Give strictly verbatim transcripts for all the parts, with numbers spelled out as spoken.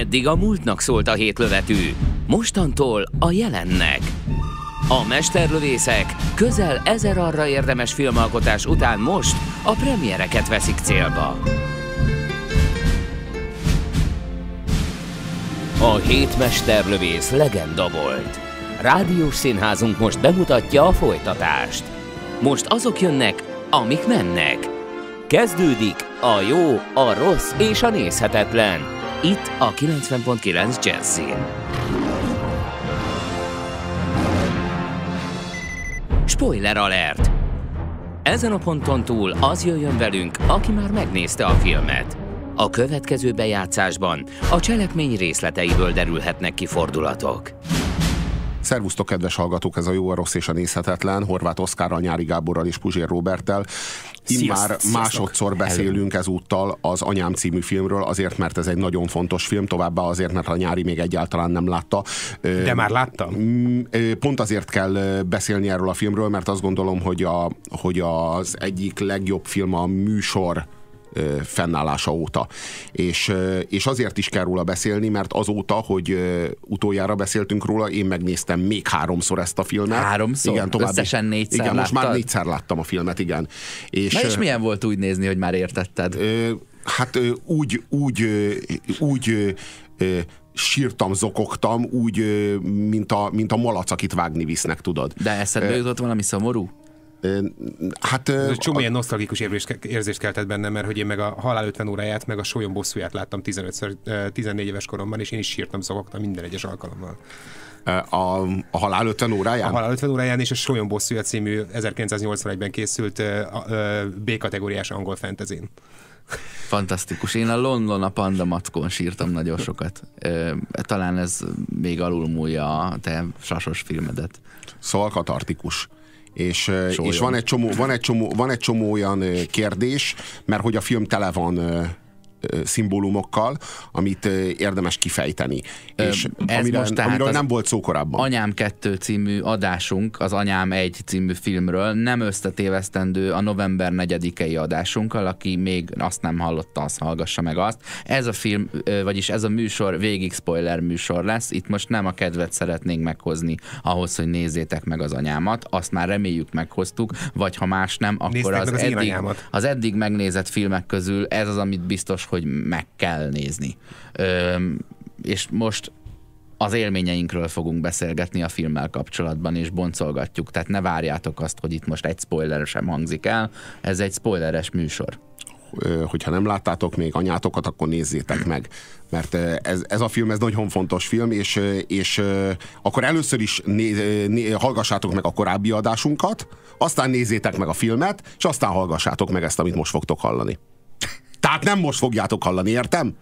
Eddig a múltnak szólt a hétlövetű, mostantól a jelennek. A mesterlövészek közel ezer arra érdemes filmalkotás után most a premiereket veszik célba. A hét mesterlövész legenda volt. Rádiós színházunk most bemutatja a folytatást. Most azok jönnek, amik mennek. Kezdődik a jó, a rossz és a nézhetetlen. Itt a kilencven pont kilenc Jazzin. Spoiler alert! Ezen a ponton túl az jöjjön velünk, aki már megnézte a filmet. A következő bejátszásban a cselekmény részleteiből derülhetnek ki fordulatok. Szervusztok, kedves hallgatók, ez a jó, a rossz és a nézhetetlen, Horváth Oszkárral, Nyári Gáborral és Puzsér Róberttel. Immár másodszor beszélünk ezúttal az Anyám című filmről, azért, mert ez egy nagyon fontos film, továbbá azért, mert a Nyári még egyáltalán nem látta. De már láttam? Pont azért kell beszélni erről a filmről, mert azt gondolom, hogy, a, hogy az egyik legjobb film a műsor fennállása óta. És, és azért is kell róla beszélni, mert azóta, hogy utoljára beszéltünk róla, én megnéztem még háromszor ezt a filmet. Háromszor? Igen, további, összesen négyszer igen, most láttad? már négyszer láttam a filmet, igen. És, Na és milyen volt úgy nézni, hogy már értetted? Hát úgy, úgy, úgy sírtam, zokogtam, úgy, mint a, mint a malac, akit vágni visznek, tudod. De eszedbe jutott valami szomorú? Hát, ez csomó ilyen nosztalgikus érzést keltett bennem, mert hogy én meg a Halál ötven óráját, meg a Sólyom bosszúját láttam tizenötször, tizennégy éves koromban, és én is sírtam, zokogtam minden egyes alkalommal. A, a Halál ötven óráján? A Halál ötven óráján és a Sólyom bosszúja című ezerkilencszáznyolcvanegyben készült B-kategóriás angol fantasy-n. Fantasztikus. Én a London a Panda Mackón sírtam nagyon sokat. Talán ez még alulmúlja a te sasos filmedet. Szóval katartikus. És, és van, egy csomó, van, egy csomó, van egy csomó olyan kérdés, mert hogy a film tele van szimbólumokkal, amit érdemes kifejteni. Ö, és ez amire, most tehát amiről nem volt szó korábban. Anyám kettő című adásunk, az Anyám egy című filmről nem összetévesztendő a november negyedikei adásunkkal, aki még azt nem hallotta, azt hallgassa meg azt. Ez a film, vagyis ez a műsor végig spoiler műsor lesz. Itt most nem a kedvet szeretnénk meghozni ahhoz, hogy nézzétek meg az Anyámat. Azt már reméljük meghoztuk, vagy ha más nem, akkor az, az, eddig, az eddig megnézett filmek közül ez az, amit biztos, hogy meg kell nézni. Ö, és most az élményeinkről fogunk beszélgetni a filmmel kapcsolatban, és boncolgatjuk. Tehát ne várjátok azt, hogy itt most egy spoiler sem hangzik el. Ez egy spoileres műsor. Hogyha nem láttátok még Anyátokat, akkor nézzétek meg. Mert ez, ez a film, ez nagyon fontos film, és, és akkor először is né, né, hallgassátok meg a korábbi adásunkat, aztán nézzétek meg a filmet, és aztán hallgassátok meg ezt, amit most fogtok hallani. Tehát nem most fogjátok hallani, értem?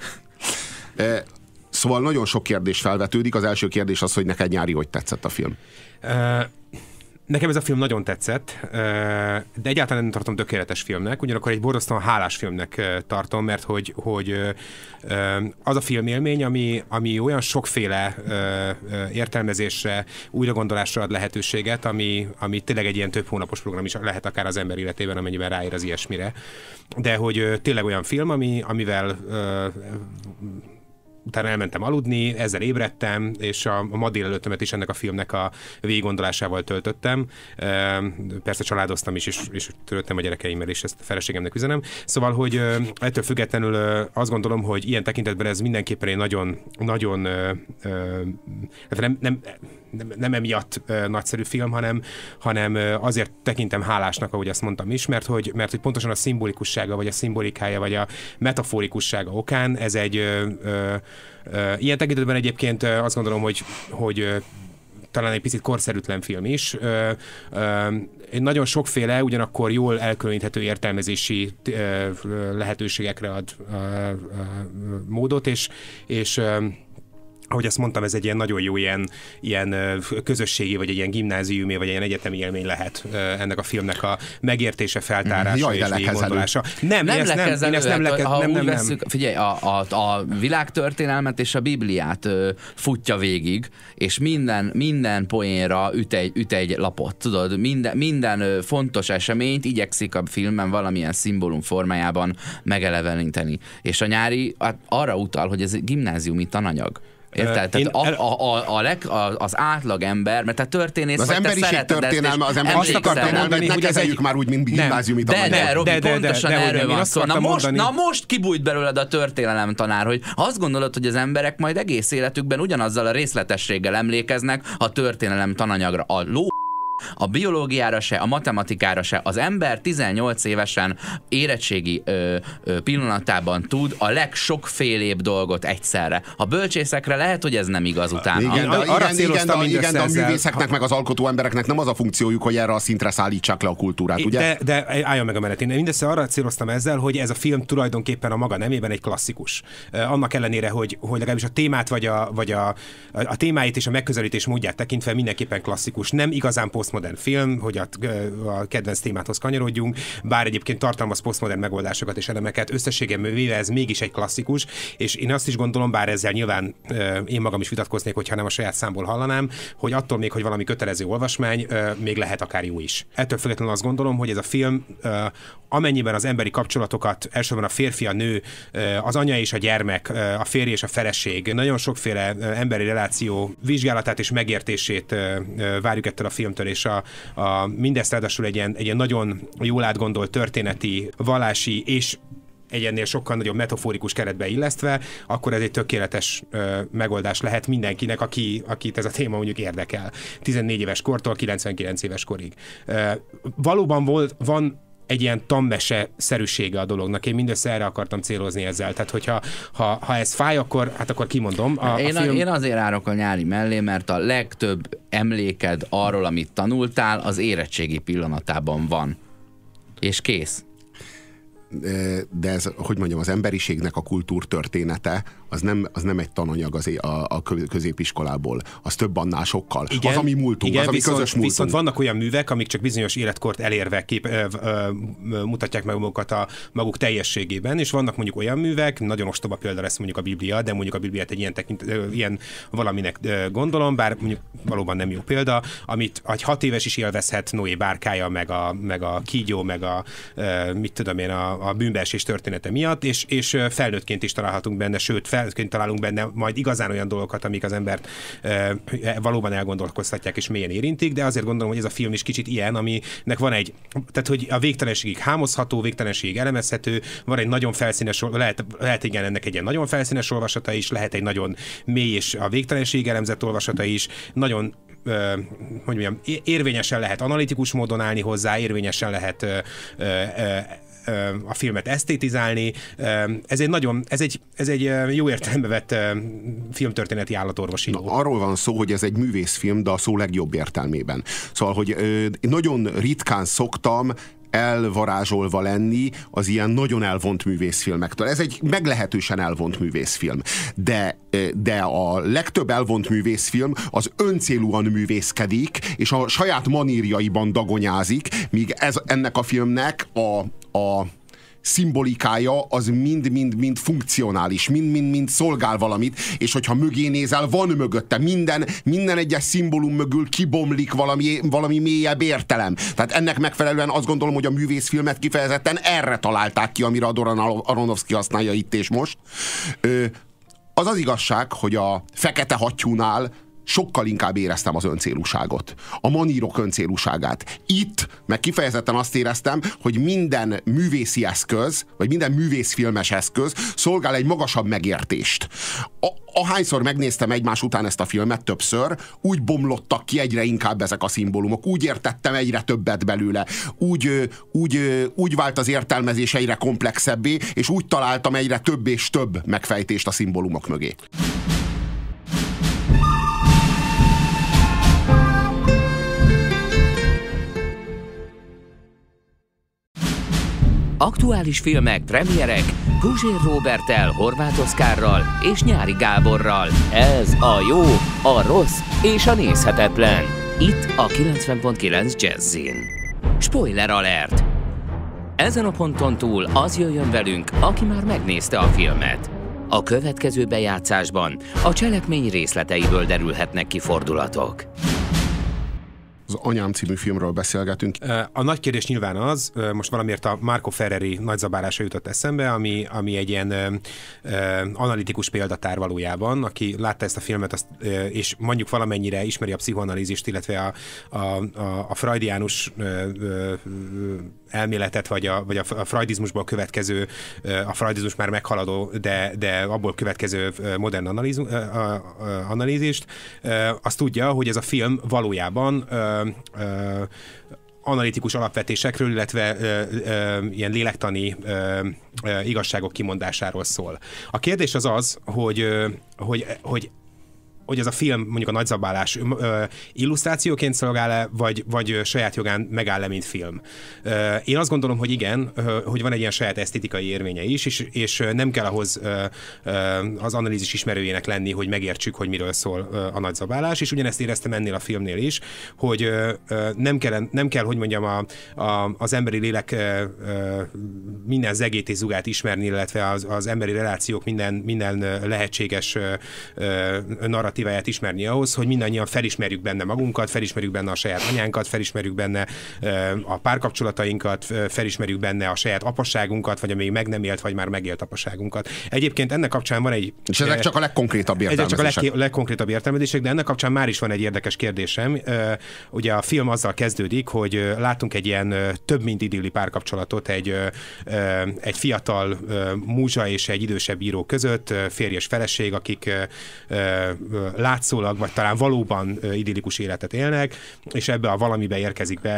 Szóval nagyon sok kérdés felvetődik. Az első kérdés az, hogy neked, Nyári, hogy tetszett a film? Uh, nekem ez a film nagyon tetszett, uh, de egyáltalán nem tartom tökéletes filmnek, ugyanakkor egy borzasztóan hálás filmnek uh, tartom, mert hogy, hogy uh, az a filmélmény, ami, ami olyan sokféle uh, uh, értelmezésre, újragondolásra ad lehetőséget, ami, ami tényleg egy ilyen több hónapos program is lehet akár az ember életében, amennyiben ráér az ilyesmire. De hogy uh, tényleg olyan film, ami, amivel uh, utána elmentem aludni, ezzel ébredtem, és a, a ma délelőttömet is ennek a filmnek a végiggondolásával töltöttem. Persze családoztam is, és, és törődtem a gyerekeimmel, és ezt a feleségemnek üzenem. Szóval, hogy ettől függetlenül azt gondolom, hogy ilyen tekintetben ez mindenképpen egy nagyon, nagyon nem, nem, nem, nem emiatt nagyszerű film, hanem, hanem azért tekintem hálásnak, ahogy azt mondtam is, mert hogy, mert hogy pontosan a szimbolikussága, vagy a szimbolikája, vagy a metaforikussága okán ez egy ö, ö, ö, ilyen tekintetben egyébként azt gondolom, hogy, hogy talán egy picit korszerűtlen film is. Ö, ö, nagyon sokféle, ugyanakkor jól elkülöníthető értelmezési ö, lehetőségekre ad ö, ö, módot, és, és ö, ahogy azt mondtam, ez egy ilyen nagyon jó ilyen, ilyen közösségi, vagy egy ilyen gimnáziumi, vagy egy ilyen egyetemi élmény lehet ennek a filmnek a megértése, feltárása Jaj, és végiggondolása. Nem, nem én ezt nem, én ezt nem, leke, ha nem, nem, nem. Veszük, figyelj, a, a, a világtörténelmet és a Bibliát ö, futja végig, és minden, minden poénra üt egy, üt egy lapot, tudod, minden, minden ö, fontos eseményt igyekszik a filmben valamilyen szimbólum formájában megeleveníteni. És a nyári hát arra utal, hogy ez egy gimnáziumi tananyag. Érted? Tehát a, a, a, a leg, a, az átlag ember, mert te történész, az vagy emberiség te történelme, az emberiség történelmet ne kezeljük már úgy, mint gimnáziumi tananyag. De, de, Robi, de, de, pontosan de, de, erről van szó. Na most, mondani... na most kibújt belőled a történelem tanár, hogy azt gondolod, hogy az emberek majd egész életükben ugyanazzal a részletességgel emlékeznek a történelem tananyagra. A ló a biológiára se, a matematikára se. Az ember tizennyolc évesen érettségi ö, ö, pillanatában tud a legsokfélébb dolgot egyszerre. A bölcsészekre lehet, hogy ez nem igaz utána. Igen, de, igen, igen, de, igen, de a művészeknek, meg az alkotó embereknek nem az a funkciójuk, hogy erre a szintre szállítsák le a kultúrát, ugye? De, de álljon meg a menet. Én mindössze arra céloztam ezzel, hogy ez a film tulajdonképpen a maga nemében egy klasszikus. Annak ellenére, hogy, hogy legalábbis a témát, vagy a, vagy a, a témáit és a megközelítés módját tekintve mindenképpen klasszikus. Nem igazán posztmodern film, hogy a, a kedvenc témáthoz kanyarodjunk, bár egyébként tartalmaz posztmodern megoldásokat és elemeket, összességében véve ez mégis egy klasszikus, és én azt is gondolom, bár ezzel nyilván én magam is vitatkoznék, hogyha nem a saját számból hallanám, hogy attól még, hogy valami kötelező olvasmány, még lehet akár jó is. Ettől függetlenül azt gondolom, hogy ez a film amennyiben az emberi kapcsolatokat, elsősorban a férfi, a nő, az anya és a gyermek, a férj és a feleség, nagyon sokféle emberi reláció vizsgálatát és megértését várjuk ettől a filmtől, és a, a mindezt ráadásul egy ilyen, egy ilyen nagyon jól átgondolt történeti, vallási és egy ennél sokkal nagyobb metaforikus keretbe illesztve, akkor ez egy tökéletes ö, megoldás lehet mindenkinek, aki, akit ez a téma mondjuk érdekel. tizennégy éves kortól kilencvenkilenc éves korig. Ö, valóban volt, van egy ilyen tanmese-szerűsége a dolognak. Én mindössze erre akartam célozni ezzel. Tehát, hogyha ha, ha ez fáj, akkor, hát akkor kimondom. A, én, a film... én azért árok a nyári mellé, mert a legtöbb emléked arról, amit tanultál, az érettségi pillanatában van. És kész. De ez, hogy mondjam, az emberiségnek a kultúrtörténete az nem, az nem egy tananyag az a, a középiskolából, az több annál sokkal. Igen, az, ami múltunk, igen, az, ami viszont, közös múltunk. Viszont vannak olyan művek, amik csak bizonyos életkort elérve kép, ö, ö, mutatják meg magukat a maguk teljességében, és vannak mondjuk olyan művek, nagyon ostoba példa lesz mondjuk a Biblia, de mondjuk a Bibliát egy ilyen, tekint, ö, ilyen valaminek ö, gondolom, bár mondjuk valóban nem jó példa, amit egy hat éves is élvezhet Noé bárkája, meg a, meg a kígyó, meg a ö, mit tudom én, a, a bűnbeesés története miatt, és, és felnőttként is találhatunk benne, sőt, felnőttként találunk benne majd igazán olyan dolgokat, amik az embert e, valóban elgondolkoztatják és mélyen érintik, de azért gondolom, hogy ez a film is kicsit ilyen, aminek van egy, tehát hogy a végtelenségig hámozható, végtelenségig elemezhető, van egy nagyon felszínes, lehet, lehet igen ennek egy ilyen nagyon felszínes olvasata is, lehet egy nagyon mély és a végtelenségig elemzett olvasata is, nagyon Uh, hogy mondjam, érvényesen lehet analitikus módon állni hozzá, érvényesen lehet uh, uh, a filmet esztétizálni. Ez egy nagyon, ez egy, ez egy jó értelembe vett filmtörténeti állatorvosi. Na, arról van szó, hogy ez egy művészfilm, de a szó legjobb értelmében. Szóval, hogy nagyon ritkán szoktam elvarázsolva lenni az ilyen nagyon elvont művészfilmektől. Ez egy meglehetősen elvont művészfilm. De, de a legtöbb elvont művészfilm az öncélúan művészkedik, és a saját manírjaiban dagonyázik, míg ez, ennek a filmnek a, a szimbolikája az mind-mind-mind funkcionális, mind-mind-mind szolgál valamit, és hogyha mögé nézel, van mögötte. Minden, minden egyes szimbólum mögül kibomlik valami, valami mélyebb értelem. Tehát ennek megfelelően azt gondolom, hogy a művészfilmet kifejezetten erre találták ki, amire a Doran Aronofsky használja itt és most. Az az igazság, hogy a Fekete hattyúnál sokkal inkább éreztem az öncélúságot. A manírok öncélúságát. Itt meg kifejezetten azt éreztem, hogy minden művészi eszköz, vagy minden művészfilmes eszköz szolgál egy magasabb megértést. A, ahányszor megnéztem egymás után ezt a filmet többször, úgy bomlottak ki egyre inkább ezek a szimbólumok. Úgy értettem egyre többet belőle. Úgy, úgy, úgy vált az értelmezés egyre komplexebbé, és úgy találtam egyre több és több megfejtést a szimbólumok mögé. Aktuális filmek, premierek, Puzsér Róberttel, Horváth Oszkárral és Nyári Gáborral. Ez a jó, a rossz és a nézhetetlen. Itt a kilencven pont kilenc Jazzin. Spoiler alert! Ezen a ponton túl az jöjjön velünk, aki már megnézte a filmet. A következő bejátszásban a cselekmény részleteiből derülhetnek ki fordulatok. Az Anyám című filmről beszélgetünk. A nagy kérdés nyilván az, most valamiért a Marco Ferreri nagyzabálása jutott eszembe, ami, ami egy ilyen ö, ö, analitikus példatár valójában, aki látta ezt a filmet, azt, ö, és mondjuk valamennyire ismeri a pszichoanalízist, illetve a, a, a, a freudiánus ö, ö, elméletet, vagy a, vagy a freudizmusból következő, a freudizmus már meghaladó, de, de abból következő modern analíz, analízist, azt tudja, hogy ez a film valójában ö, ö, analitikus alapvetésekről, illetve ö, ö, ilyen lélektani ö, ö, igazságok kimondásáról szól. A kérdés az az, hogy, ö, hogy, hogy hogy ez a film mondjuk a nagyzabálás ö, illusztrációként szolgál-e, vagy, vagy saját jogán megáll-e, mint film. Ö, én azt gondolom, hogy igen, ö, hogy van egy ilyen saját esztétikai érvénye is, és, és nem kell ahhoz ö, ö, az analízis ismerőjének lenni, hogy megértsük, hogy miről szól ö, a nagyzabálás, és ugyanezt éreztem ennél a filmnél is, hogy ö, ö, nem, kell, nem kell, hogy mondjam, a, a, az emberi lélek ö, ö, minden zegét és zugát ismerni, illetve az, az emberi relációk minden, minden lehetséges ö, ö, narratíváját ismerni ahhoz, hogy mindannyian felismerjük benne magunkat, felismerjük benne a saját anyánkat, felismerjük benne a párkapcsolatainkat, felismerjük benne a saját apasságunkat, vagy a még meg nem élt, vagy már megélt apasságunkat. Egyébként ennek kapcsán van egy... És ezek csak a legkonkrétabb értelmezések. Ezek csak a leg, legkonkrétabb értelmezések, de ennek kapcsán már is van egy érdekes kérdésem. Ugye a film azzal kezdődik, hogy látunk egy ilyen több mint idilli párkapcsolatot egy, egy fiatal múzsa és egy idősebb író között, férj és feleség, akik látszólag, vagy talán valóban idillikus életet élnek, és ebbe a valamibe érkezik be,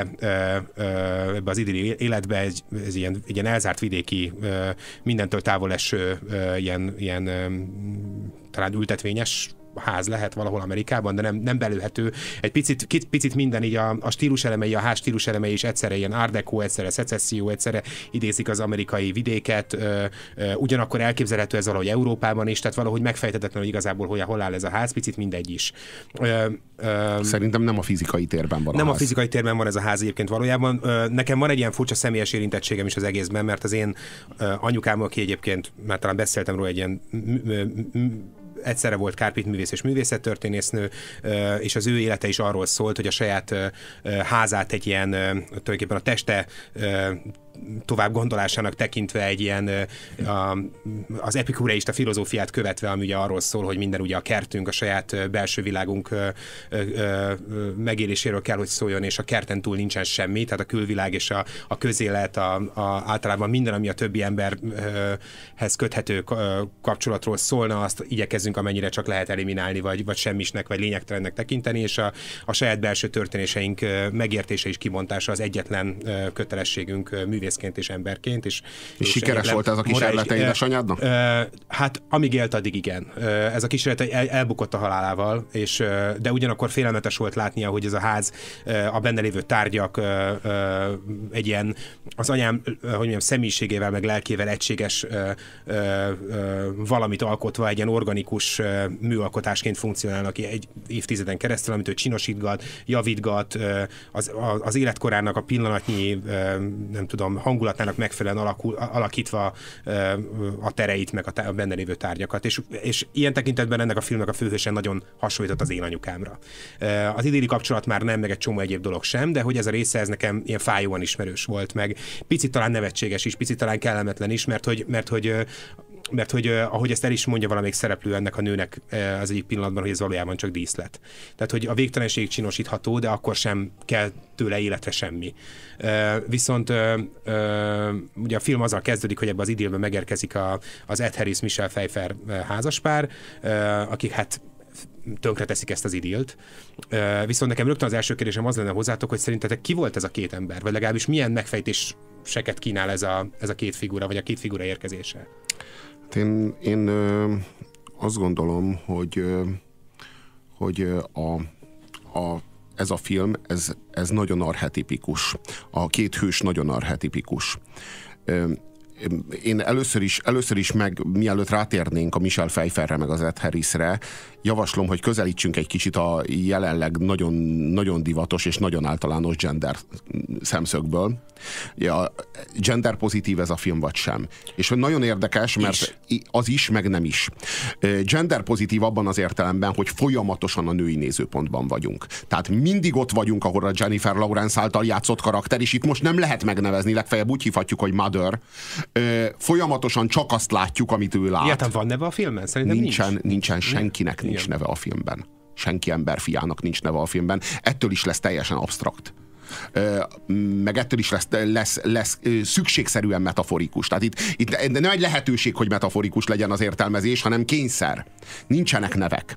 ebbe az idilli életbe ez, ez ilyen, egy ilyen elzárt vidéki, mindentől távol eső, ilyen, ilyen talán ültetvényes ház lehet valahol Amerikában, de nem, nem belőhető. Egy picit, picit minden így a, a stílus elemei, a ház stílus elemei is egyszerre ilyen art deco, egyszerre szecesszió, egyszerre idézik az amerikai vidéket, ö, ö, ugyanakkor elképzelhető ez valahogy Európában is, tehát valahogy megfejtetetlen, hogy igazából hol, hol áll ez a ház, picit mindegy is. Ö, ö, Szerintem nem a fizikai térben van a Nem ház. a fizikai térben van ez a ház egyébként valójában. Ö, nekem van egy ilyen furcsa személyes érintettségem is az egészben, mert az én ö, anyukám, aki egyébként, már talán beszéltem róla, egy ilyen egyszerre volt kárpitművész és művészettörténésznő, és az ő élete is arról szólt, hogy a saját házát egy ilyen, tulajdonképpen a teste tovább gondolásának tekintve egy ilyen a, az epikureista filozófiát követve, ami ugye arról szól, hogy minden ugye a kertünk, a saját belső világunk megéléséről kell, hogy szóljon, és a kerten túl nincsen semmi, tehát a külvilág és a, a közélet, a, a, általában minden, ami a többi emberhez köthető kapcsolatról szólna, azt igyekezzünk amennyire csak lehet eliminálni, vagy, vagy semmisnek, vagy lényegtelennek tekinteni, és a, a saját belső történéseink megértése és kibontása az egyetlen kötelességünk művészként és emberként. És, és, és sikeres volt ez a kísérlete édesanyádnak? Hát amíg élt, addig igen. Ez a kísérlet el, elbukott a halálával, és, de ugyanakkor félelmetes volt látnia, hogy ez a ház, a benne lévő tárgyak egy ilyen, az anyám, hogy mondjam, személyiségével, meg lelkével egységes valamit alkotva, egy ilyen organikus műalkotásként funkcionálnak egy évtizeden keresztül, amit ő csinosítgat, javítgat, az, az életkorának a pillanatnyi, nem tudom, hangulatának megfelelően alakul, alakítva a tereit, meg a benne lévő tárgyakat. És, és ilyen tekintetben ennek a filmnek a főhősen nagyon hasonlított az én anyukámra. Az idilli kapcsolat már nem, meg egy csomó egyéb dolog sem, de hogy ez a része, ez nekem ilyen fájóan ismerős volt, meg picit talán nevetséges is, picit talán kellemetlen is, mert hogy, mert hogy mert hogy ahogy ezt el is mondja valamelyik szereplő ennek a nőnek az egyik pillanatban, hogy ez valójában csak díszlet. Tehát, hogy a végtelenség csinosítható, de akkor sem kell tőle életre semmi. Viszont ugye a film azzal kezdődik, hogy ebben az idillben megérkezik a, az Ed Harris Michelle Pfeiffer házaspár, akik hát tönkreteszik ezt az idillt. Viszont nekem rögtön az első kérdésem az lenne hozzátok, hogy szerintetek ki volt ez a két ember, vagy legalábbis milyen megfejtéseket kínál ez a, ez a két figura, vagy a két figura érkezése? Én, én ö, azt gondolom, hogy, ö, hogy a, a, ez a film, ez, ez nagyon archetipikus. A két hős nagyon archetipikus. Én először is, először is meg, mielőtt rátérnénk a Michelle Pfeifferre meg az Ed Harrisre, javaslom, hogy közelítsünk egy kicsit a jelenleg nagyon, nagyon divatos és nagyon általános gender szemszögből. Ja, gender pozitív ez a film, vagy sem. És nagyon érdekes, mert is. az is, meg nem is. Gender pozitív abban az értelemben, hogy folyamatosan a női nézőpontban vagyunk. Tehát mindig ott vagyunk, ahol a Jennifer Lawrence által játszott karakter, és itt most nem lehet megnevezni, legfeljebb úgy hívhatjuk, hogy Mother. Folyamatosan csak azt látjuk, amit ő lát. Ilyetán van neve a filmben? Szerintem nincsen, nincs. Nincsen, senkinek nincs Igen. neve a filmben. Senki emberfiának nincs neve a filmben. Ettől is lesz teljesen absztrakt. Meg ettől is lesz, lesz, lesz szükségszerűen metaforikus. Tehát itt, itt nem egy lehetőség, hogy metaforikus legyen az értelmezés, hanem kényszer. Nincsenek nevek.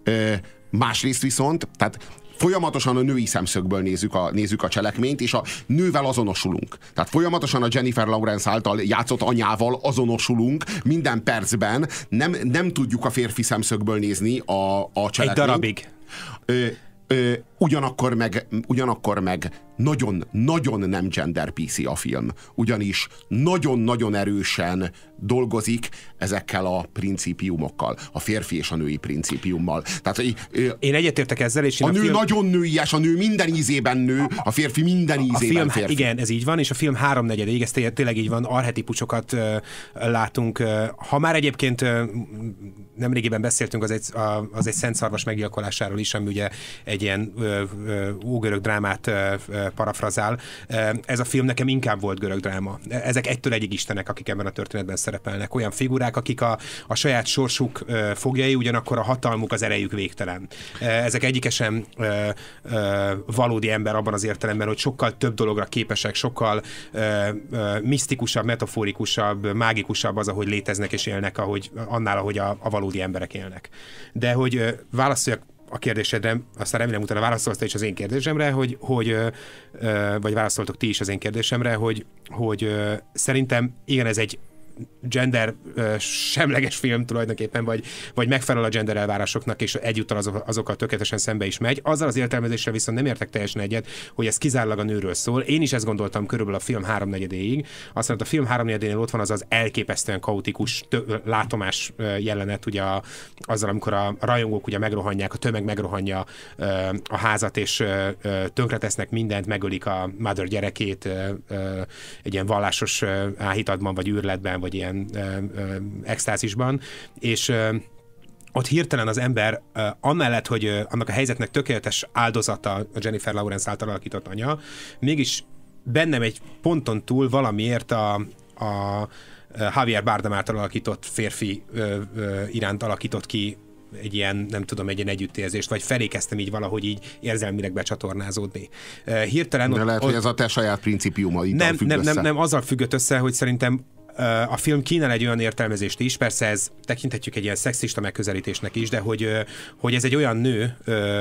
Másrészt viszont, tehát folyamatosan a női szemszögből nézzük a, nézzük a cselekményt, és a nővel azonosulunk. Tehát folyamatosan a Jennifer Lawrence által játszott anyával azonosulunk minden percben. Nem, nem tudjuk a férfi szemszögből nézni a, a cselekményt. Egy darabig. Ö, ö, ugyanakkor meg, ugyanakkor meg nagyon-nagyon nem gender pé cé a film. Ugyanis nagyon-nagyon erősen dolgozik ezekkel a principiumokkal. A férfi és a női principiummal. Tehát, én egyetértek ezzel, és én a, a nő film... nagyon nőies, a nő minden ízében nő, a férfi minden ízében a film, férfi. Igen, ez így van, és a film háromnegyedéig, ez tényleg így van, archetipusokat uh, látunk. Uh, ha már egyébként uh, nemrégiben beszéltünk az egy, a, az egy szent szarvas meggyilkolásáról is, ami ugye egy ilyen uh, uh, ógörög drámát uh, uh, parafrazál. Uh, ez a film nekem inkább volt görög dráma. Ezek egytől egyig istenek, akik ebben a történetben szerepelnek. Olyan figurák, akik a, a saját sorsuk uh, fogjai, ugyanakkor a hatalmuk, az erejük végtelen. Uh, ezek egyikesen uh, uh, valódi ember abban az értelemben, hogy sokkal több dologra képesek, sokkal uh, uh, misztikusabb, metaforikusabb, mágikusabb az, ahogy léteznek és élnek, ahogy, annál, ahogy a, a valódi emberek élnek. De hogy uh, válaszoljak a kérdésedre, aztán remélem utána válaszolsz te is az én kérdésemre, hogy, hogy vagy válaszoltok ti is az én kérdésemre, hogy, hogy szerintem igen, ez egy gender uh, semleges film tulajdonképpen, vagy, vagy megfelel a gender elvárásoknak, és egyúttal azok, azokkal tökéletesen szembe is megy. Azzal az értelmezéssel viszont nem értek teljesen egyet, hogy ez kizárólag a nőről szól. Én is ezt gondoltam körülbelül a film háromnegyedéig. Aztán a film háromnegyedénél ott van az az elképesztően kaotikus tö- látomás jelenet, ugye a, azzal, amikor a rajongók ugye megrohanják, a tömeg megrohanja uh, a házat, és uh, tönkretesznek mindent, megölik a Mother gyerekét uh, uh, egy ilyen vallásos uh, áhítatban, vagy űrletben, vagy ilyen ö, ö, extázisban, és ö, ott hirtelen az ember, ö, amellett, hogy ö, annak a helyzetnek tökéletes áldozata a Jennifer Lawrence által alakított anya, mégis bennem egy ponton túl valamiért a, a Javier Bardem által alakított férfi ö, ö, iránt alakított ki egy ilyen, nem tudom, egy ilyen együttérzést, vagy felé kezdtem így valahogy így érzelmileg becsatornázódni. Hirtelen... De ott, lehet, ott, hogy ez a te saját principiumaiddal nem, függ nem, össze. nem, nem, azzal függött össze, hogy szerintem a film kínál egy olyan értelmezést is, persze ez tekinthetjük egy ilyen szexista megközelítésnek is, de hogy, hogy ez egy olyan nő,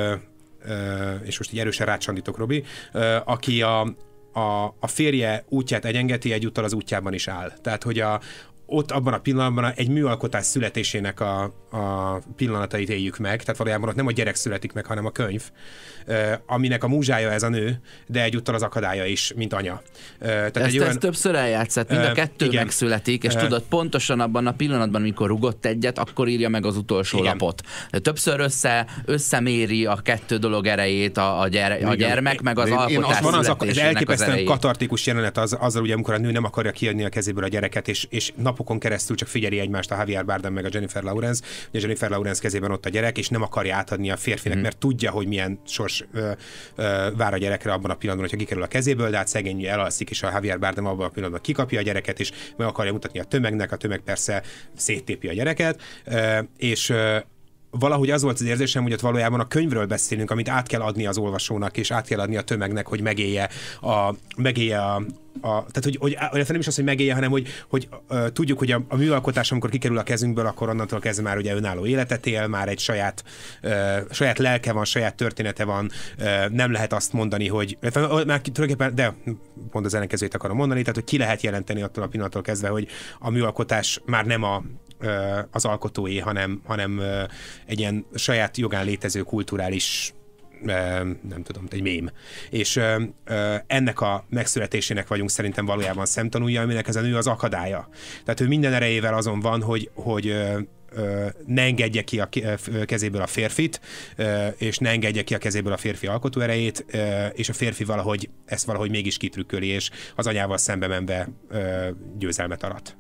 és most így erősen rácsandítok, Robi, aki a, a, a férje útját egyengeti, egyúttal az útjában is áll. Tehát, hogy a, ott abban a pillanatban egy műalkotás születésének a, a pillanatait éljük meg, tehát valójában ott nem a gyerek születik meg, hanem a könyv, aminek a múzsája ez a nő, de egyúttal az akadálya is, mint anya. Tehát ezt, olyan... ezt többször eljátszett, mind a kettő igen. megszületik, és uh, tudod, pontosan abban a pillanatban, amikor rugott egyet, akkor írja meg az utolsó igen. lapot. De többször össze, összeméri a kettő dolog erejét a, a, gyere, a gyermek, meg az én, alkotás én van az, az elképesztően katartikus jelenet az, azzal, ugye, amikor a nő nem akarja kiadni a kezéből a gyereket, és, és napokon keresztül csak figyeli egymást a Javier Bardem meg a Jennifer Lawrence, ugye a Jennifer Lawrence kezében ott a gyerek, és nem akarja átadni a férfinek, mm. mert tudja, hogy milyen sors ö, ö, vár a gyerekre abban a pillanatban, hogyha kikerül a kezéből, de hát szegény elalszik, és a Javier Bardem abban a pillanatban kikapja a gyereket, és meg akarja mutatni a tömegnek, a tömeg persze széttépi a gyereket, ö, és ö, valahogy az volt az érzésem, hogy ott valójában a könyvről beszélünk, amit át kell adni az olvasónak, és át kell adni a tömegnek, hogy megélje a, megélje a, a tehát, hogy, hogy nem is az, hogy megélje, hanem hogy, hogy uh, tudjuk, hogy a, a műalkotás, amikor kikerül a kezünkből, akkor onnantól kezdve már ugye önálló életet él, már egy saját, uh, saját lelke van, saját története van, uh, nem lehet azt mondani, hogy már tulajdonképpen, de pont az ellenkezőjét akarom mondani, tehát, hogy ki lehet jelenteni attól a pillanattól kezdve, hogy a műalkotás már nem a az alkotói, hanem, hanem egy ilyen saját jogán létező kulturális nem tudom, egy mém. És ennek a megszületésének vagyunk szerintem valójában szemtanúja, aminek ez a nő az akadálya. Tehát ő minden erejével azon van, hogy, hogy ne engedje ki a kezéből a férfit, és ne engedje ki a kezéből a férfi alkotóerejét, és a férfi valahogy ezt valahogy mégis kitrükköli, és az anyával szembe menve győzelmet arat.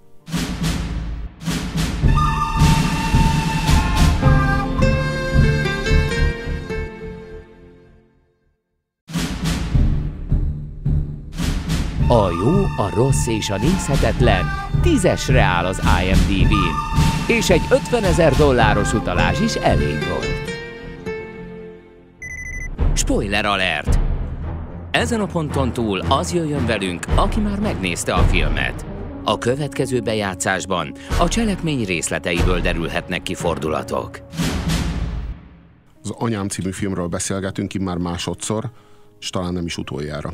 A jó, a rossz és a nézhetetlen tízesre áll az I M D B-n, és egy ötvenezer dolláros utalás is elég volt. Spoiler alert! Ezen a ponton túl az jöjjön velünk, aki már megnézte a filmet. A következő bejátszásban a cselekmény részleteiből derülhetnek ki fordulatok. Az Anyám című filmről beszélgetünk immár másodszor, és talán nem is utoljára.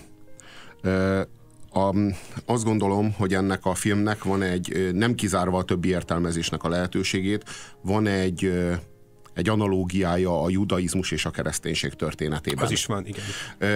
A, azt gondolom, hogy ennek a filmnek van egy, nem kizárva a többi értelmezésnek a lehetőségét, van egy, egy analógiája a judaizmus és a kereszténység történetében. Az is van, igen.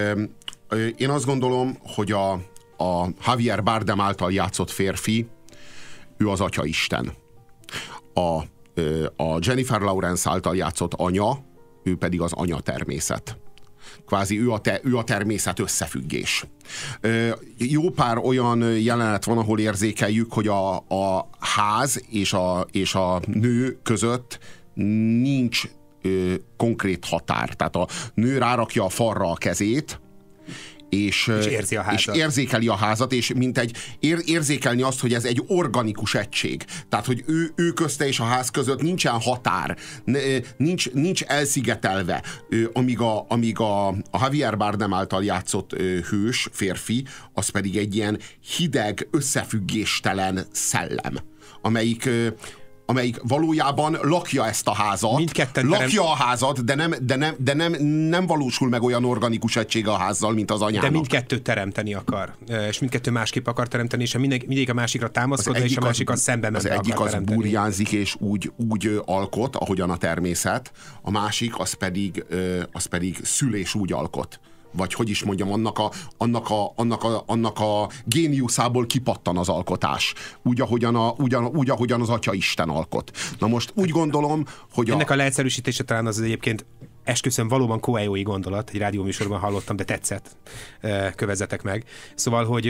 Én azt gondolom, hogy a, a Javier Bardem által játszott férfi, ő az Atyaisten. A, a Jennifer Lawrence által játszott anya, ő pedig az anyatermészet. Kvázi ő a, te, ő a természet összefüggés. Ö, jó pár olyan jelenet van, ahol érzékeljük, hogy a, a ház és a, és a nő között nincs ö, konkrét határ. Tehát a nő rárakja a falra a kezét, És, és, érzi a és érzékeli a házat, és mint egy ér, érzékelni azt, hogy ez egy organikus egység. Tehát, hogy ő, ő közte és a ház között nincsen határ, nincs, nincs elszigetelve, amíg a, amíg a, a Javier Bardem által játszott hős, férfi, az pedig egy ilyen hideg, összefüggéstelen szellem, amelyik amelyik valójában lakja ezt a házat, lakja terem... a házat, de, nem, de, nem, de nem, nem valósul meg olyan organikus egysége a házzal, mint az anyának. De mindkettőt teremteni akar, és mindkettő másképp akar teremteni, és mindig a másikra támaszkodva, és a másik az szembe menve akar teremteni. Az egyik az burjánzik, és úgy, úgy alkot, ahogyan a természet, a másik az pedig, az pedig szül és úgy alkot. Vagy hogy is mondjam, annak a, annak a, annak a, annak a géniuszából kipattan az alkotás. Úgy ahogyan, a, ugyan, úgy, ahogyan az Atyaisten alkot. Na most úgy gondolom, hogy ennek a... a leegyszerűsítése talán az egyébként esküszöm valóban Coelho-i gondolat, egy rádióműsorban hallottam, de tetszett, kövezzetek meg. Szóval, hogy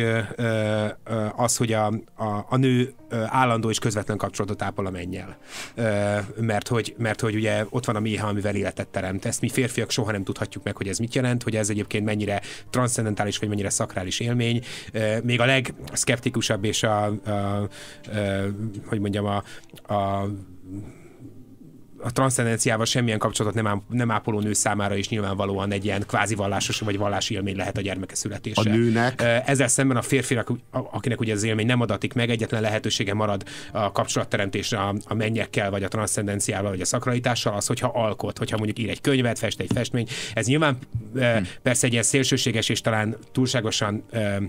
az, hogy a, a, a nő állandó és közvetlen kapcsolatot ápol a mennyel. Mert hogy, mert hogy ugye ott van a méha, amivel életet teremt. Ezt mi férfiak soha nem tudhatjuk meg, hogy ez mit jelent, hogy ez egyébként mennyire transzcendentális, vagy mennyire szakrális élmény. Még a legszkeptikusabb és a, a, a hogy mondjam, a, a a transzcendenciával semmilyen kapcsolatot nem, ám, nem ápoló nő számára is nyilvánvalóan egy ilyen kvázi vallásos vagy vallási élmény lehet a gyermeke születése. A nőnek. Ezzel szemben a férfinak, akinek ugye az élmény nem adatik meg, egyetlen lehetősége marad a kapcsolatteremtésre a, a mennyekkel, vagy a transzcendenciával, vagy a szakralitással, az, hogyha alkot, hogyha mondjuk ír egy könyvet, fest egy festmény. Ez nyilván hm. persze egy ilyen szélsőséges és talán túlságosan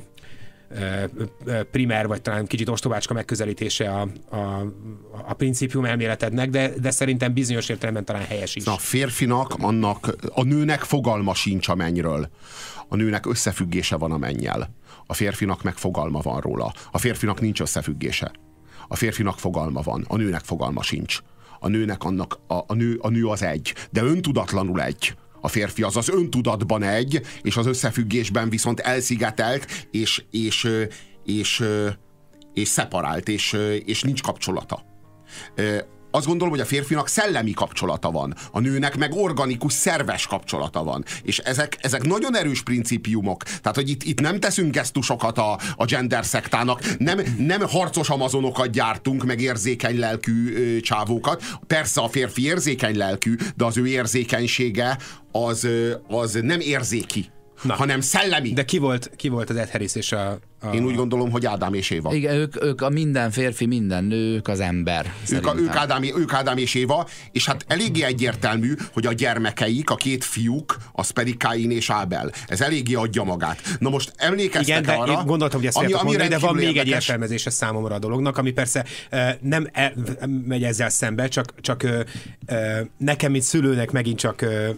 primer, vagy talán kicsit ostobácska megközelítése a, a, a principium elméletednek, de, de szerintem bizonyos értelemben talán helyes is. A férfinak, annak, a nőnek fogalma sincs a mennyről. A nőnek összefüggése van a mennyel. A férfinak meg fogalma van róla. A férfinak nincs összefüggése. A férfinak fogalma van, a nőnek fogalma sincs. A nőnek annak, a, a, nő, a nő az egy, de öntudatlanul egy. A férfi az az öntudatban egy, és az összefüggésben viszont elszigetelt, és, és, és, és szeparált, és, és nincs kapcsolata. Azt gondolom, hogy a férfinak szellemi kapcsolata van, a nőnek meg organikus, szerves kapcsolata van. És ezek, ezek nagyon erős principiumok. Tehát, hogy itt, itt nem teszünk gesztusokat a, a gender szektának, nem, nem harcos amazonokat gyártunk, meg érzékeny lelkű ö, csávókat. Persze a férfi érzékeny lelkű, de az ő érzékenysége az, az nem érzéki. Na, hanem szellemi. De ki volt, ki volt az Ed Harris és a, a... Én úgy gondolom, hogy Ádám és Éva. Igen, ők, ők a minden férfi, minden nő, ők az ember. Ők, a, ők, Ádám, ők Ádám és Éva, és hát eléggé egyértelmű, hogy a gyermekeik, a két fiúk, az pedig Káin és Ábel. Ez eléggé adja magát. Na most emlékeztek igen, arra... Igen, gondoltam, hogy ezt ami, ami mondani, de van még érdekes. egy értelmezése számomra a dolognak, ami persze nem e, megy ezzel szembe, csak, csak nekem, mint szülőnek megint csak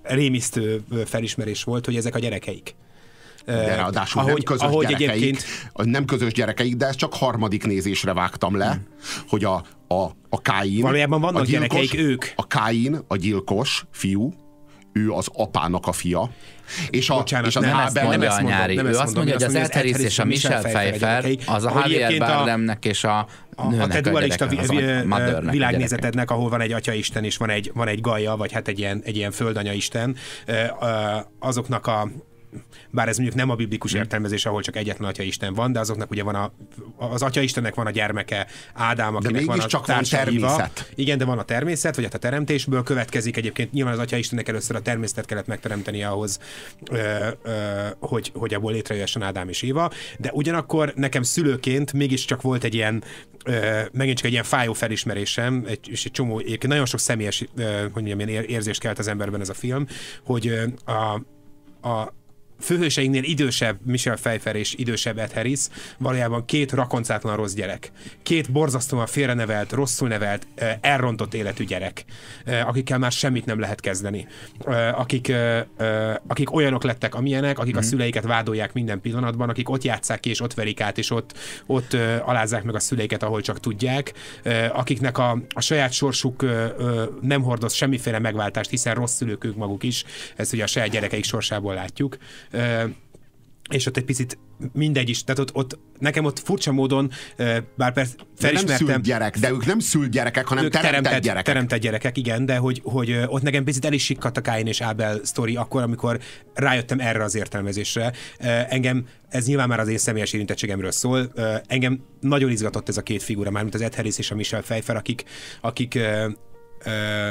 rémisztő felismerés volt, hogy ezek a gyerekeik. De ráadásul ahogy, nem közös ahogy gyerekeik, egyébként... nem közös gyerekeik, de ezt csak harmadik nézésre vágtam le, hmm. hogy a, a, a Káin, valójában vannak a gyilkos, gyerekeik ők. A Káin, a gyilkos fiú, ő az apának a fia. És, a, Bocsánat, és az nem Ábel... Nem ezt mondja a Nyári. Ő azt mondja, hogy az Ed Harris és a Michelle Pfeiffer, az a Javier Bardemnek és a a te dualista világnézetednek, ahol van egy atyaisten és van egy, van egy Gaia, vagy hát egy ilyen, egy ilyen földanyaisten, azoknak a bár ez mondjuk nem a biblikus hmm. értelmezés, ahol csak egyetlen atyaisten van, de azoknak ugye van a, az atyaistенnek van a gyermeke, Ádám, akinek van a csak van természet. Igen, de van a természet, vagy hát a teremtésből következik egyébként. Nyilván az atyaistennek először a természetet kellett megteremteni ahhoz, ö, ö, hogy, hogy abból létrejöjjön Ádám és Éva, de ugyanakkor nekem szülőként mégiscsak volt egy ilyen, ö, megint csak egy ilyen fájó felismerésem, egy, és egy csomó, nagyon sok személyes, ö, hogy mondjam, ilyen érzést kelt az emberben ez a film, hogy ö, a, a főhőseinknél idősebb Michelle Pfeiffer és idősebb Ed Harris valójában két rakoncátlan rossz gyerek. Két borzasztóan félrenevelt, rosszul nevelt, elrontott életű gyerek, akikkel már semmit nem lehet kezdeni. Akik, akik olyanok lettek, amilyenek, akik mm. a szüleiket vádolják minden pillanatban, akik ott játsszák ki, és ott verik át, és ott, ott alázzák meg a szüleiket, ahol csak tudják, akiknek a, a saját sorsuk nem hordoz semmiféle megváltást, hiszen rossz szülők ők maguk is, ezt ugye a saját gyerekeik sorsából látjuk. Uh, és ott egy picit mindegy is, tehát ott, ott nekem ott furcsa módon, uh, bár persze felismertem... De nem szült gyerek, de ők nem szült gyerekek, hanem ők teremtett, teremtett gyerekek. Teremtett gyerekek, igen, de hogy, hogy uh, ott nekem picit el is sikkadt a Káin és Ábel sztori akkor, amikor rájöttem erre az értelmezésre. Uh, engem, ez nyilván már az én személyes érintettségemről szól, uh, engem nagyon izgatott ez a két figura, mármint az Ed Harris és a Michelle Pfeiffer, akik, akik uh, uh,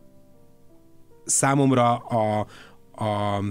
számomra a, a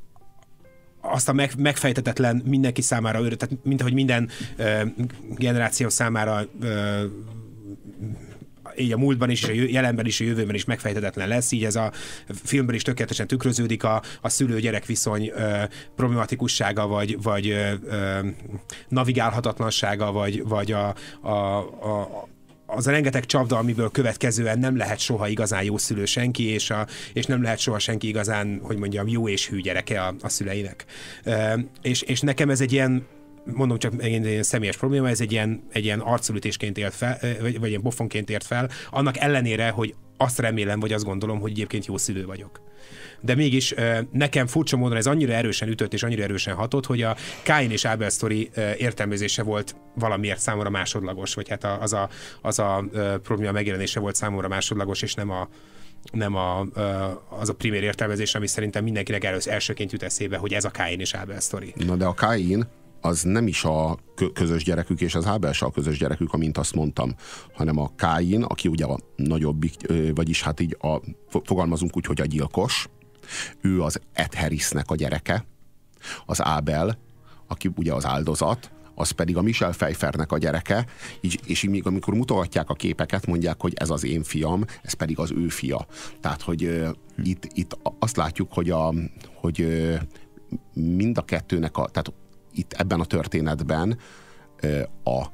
azt a meg, megfejtetetlen mindenki számára, tehát mint ahogy minden uh, generáció számára uh, így a múltban is, és a jelenben is, a jövőben is megfejtetetlen lesz, így ez a filmben is tökéletesen tükröződik a, a szülő-gyerek viszony uh, problematikussága, vagy, vagy uh, navigálhatatlansága, vagy, vagy a, a, a az a rengeteg csapda, amiből következően nem lehet soha igazán jó szülő senki, és, a, és nem lehet soha senki igazán, hogy mondjam, jó és hű gyereke a, a szüleinek. E, és, és nekem ez egy ilyen, mondom csak egy ilyen személyes probléma, ez egy ilyen, egy ilyen arcülítésként ért fel, vagy, vagy ilyen bofonként ért fel, annak ellenére, hogy azt remélem, vagy azt gondolom, hogy egyébként jó szülő vagyok. De mégis nekem furcsa módon ez annyira erősen ütött és annyira erősen hatott, hogy a Káin és Ábel sztori értelmezése volt valamiért számomra másodlagos, vagy hát az a, az a probléma megjelenése volt számomra másodlagos, és nem a nem a, az a primér értelmezés, ami szerintem mindenkinek először elsőként jut eszébe, hogy ez a Káin és Ábel sztori. Na de a Káin az nem is a közös gyerekük, és az Ábel se a közös gyerekük, amint azt mondtam, hanem a Káin, aki ugye a nagyobbik, vagyis hát így a, fogalmazunk úgy, hogy a gyilkos, ő az Ed Harrisnek a gyereke, az Ábel, aki ugye az áldozat, az pedig a Michelle Pfeiffernek a gyereke, így, és így még amikor mutogatják a képeket, mondják, hogy ez az én fiam, ez pedig az ő fia. Tehát, hogy uh, itt, itt azt látjuk, hogy, a, hogy uh, mind a kettőnek, a, tehát itt ebben a történetben uh, a,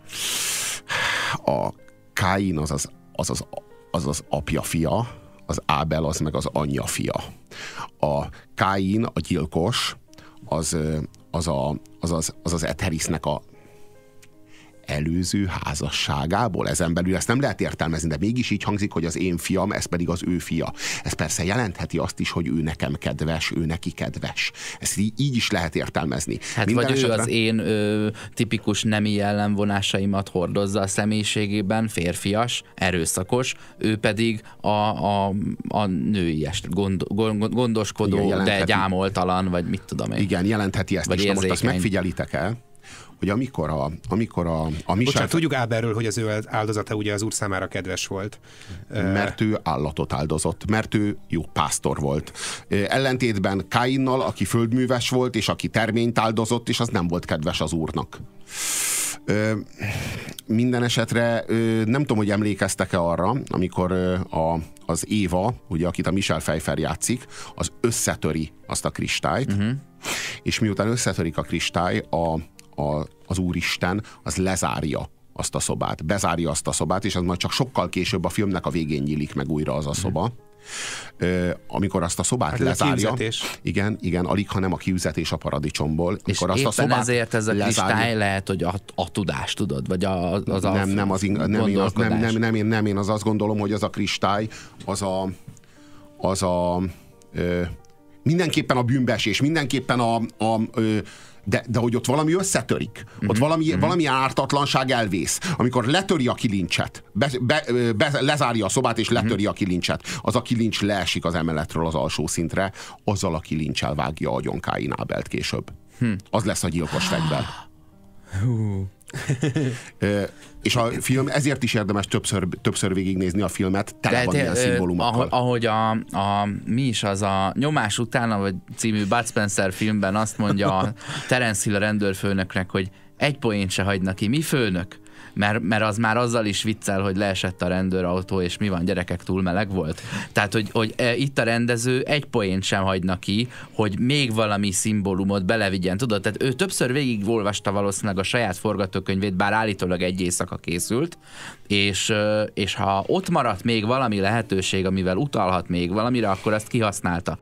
a Káin az az, az, az, az az apja fia, az Ábel az meg az anyja fia. A Káin, a gyilkos, az az a, az, az, az, az Ed Harrisnek a előző házasságából. Ezen belül ezt nem lehet értelmezni, de mégis így hangzik, hogy az én fiam, ez pedig az ő fia. Ez persze jelentheti azt is, hogy ő nekem kedves, ő neki kedves. Ezt így, így is lehet értelmezni. Hát minden vagy esetre... ő az én ö, tipikus nemi jellemvonásaimat hordozza a személyiségében, férfias, erőszakos, ő pedig a, a, a női gond, gond, gondoskodó, igen, de gyámoltalan, vagy mit tudom én. Igen, jelentheti ezt vagy is. Na most azt megfigyelitek el, hogy amikor a, amikor a, a Michelle... Bocsánat, tudjuk Ábelről, hogy az ő áldozata ugye az úr számára kedves volt. Mert ő állatot áldozott, mert ő jó pásztor volt. Ellentétben Káinnal, aki földműves volt, és aki terményt áldozott, és az nem volt kedves az úrnak. Ö, minden esetre ö, nem tudom, hogy emlékeztek-e arra, amikor ö, a, az Éva, ugye, akit a Michelle Pfeiffer játszik, az összetöri azt a kristályt, uh-huh. és miután összetörik a kristály, a A, az Úristen, az lezárja azt a szobát, bezárja azt a szobát, és az majd csak sokkal később a filmnek a végén nyílik meg újra az a szoba. amikor azt a szobát hát lezárja. Igen, igen, alig, ha nem a kiüzetés a paradicsomból. És azt éppen a szobát ezért ez a kristály lehet, hogy a, a tudás, tudod? Vagy a, az nem, a nem, az, nem, én az, nem, nem, nem, én, nem, én az azt gondolom, hogy az a kristály, az a, az a ö, mindenképpen a bűnbeesés, mindenképpen a, a ö, De, de hogy ott valami összetörik. Mm-hmm. Ott valami, mm-hmm. valami ártatlanság elvész. Amikor letöri a kilincset, be, be, be, lezárja a szobát és letöri mm-hmm. a kilincset, az a kilincs leesik az emeletről az alsó szintre, azzal a kilincsel vágja agyon Káin Ábelt később. Hm. Az lesz a gyilkos fegyver. És a film ezért is érdemes többször, többször végignézni a filmet, tele van ilyen szimbólumokkal. Ahogy a, a, mi is az a Nyomás utána, vagy című Bud Spencer filmben azt mondja a Terence Hill a rendőrfőnöknek, hogy egy poént se hagyna ki. Mi főnök? Mert, mert az már azzal is viccel, hogy leesett a rendőrautó, és mi van, gyerekek, túl meleg volt. Tehát, hogy, hogy e, itt a rendező egy poént sem hagyna ki, hogy még valami szimbólumot belevigyen. Tudod, tehát ő többször végigolvasta valószínűleg a saját forgatókönyvét, bár állítólag egy éjszaka készült, és, és ha ott maradt még valami lehetőség, amivel utalhat még valamire, akkor azt kihasználta.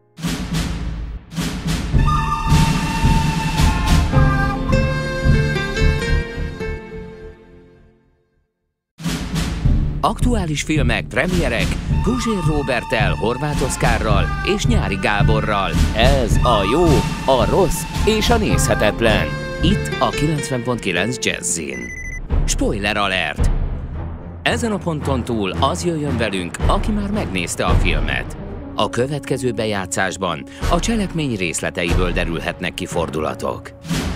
Aktuális filmek, premierek, Puzsér Róberttel, Horváth Oszkárral és Nyári Gáborral. Ez a jó, a rossz és a nézhetetlen. Itt a kilencven pont kilenc Jazzin. Spoiler alert! Ezen a ponton túl az jöjjön velünk, aki már megnézte a filmet. A következő bejátszásban a cselekmény részleteiből derülhetnek ki fordulatok.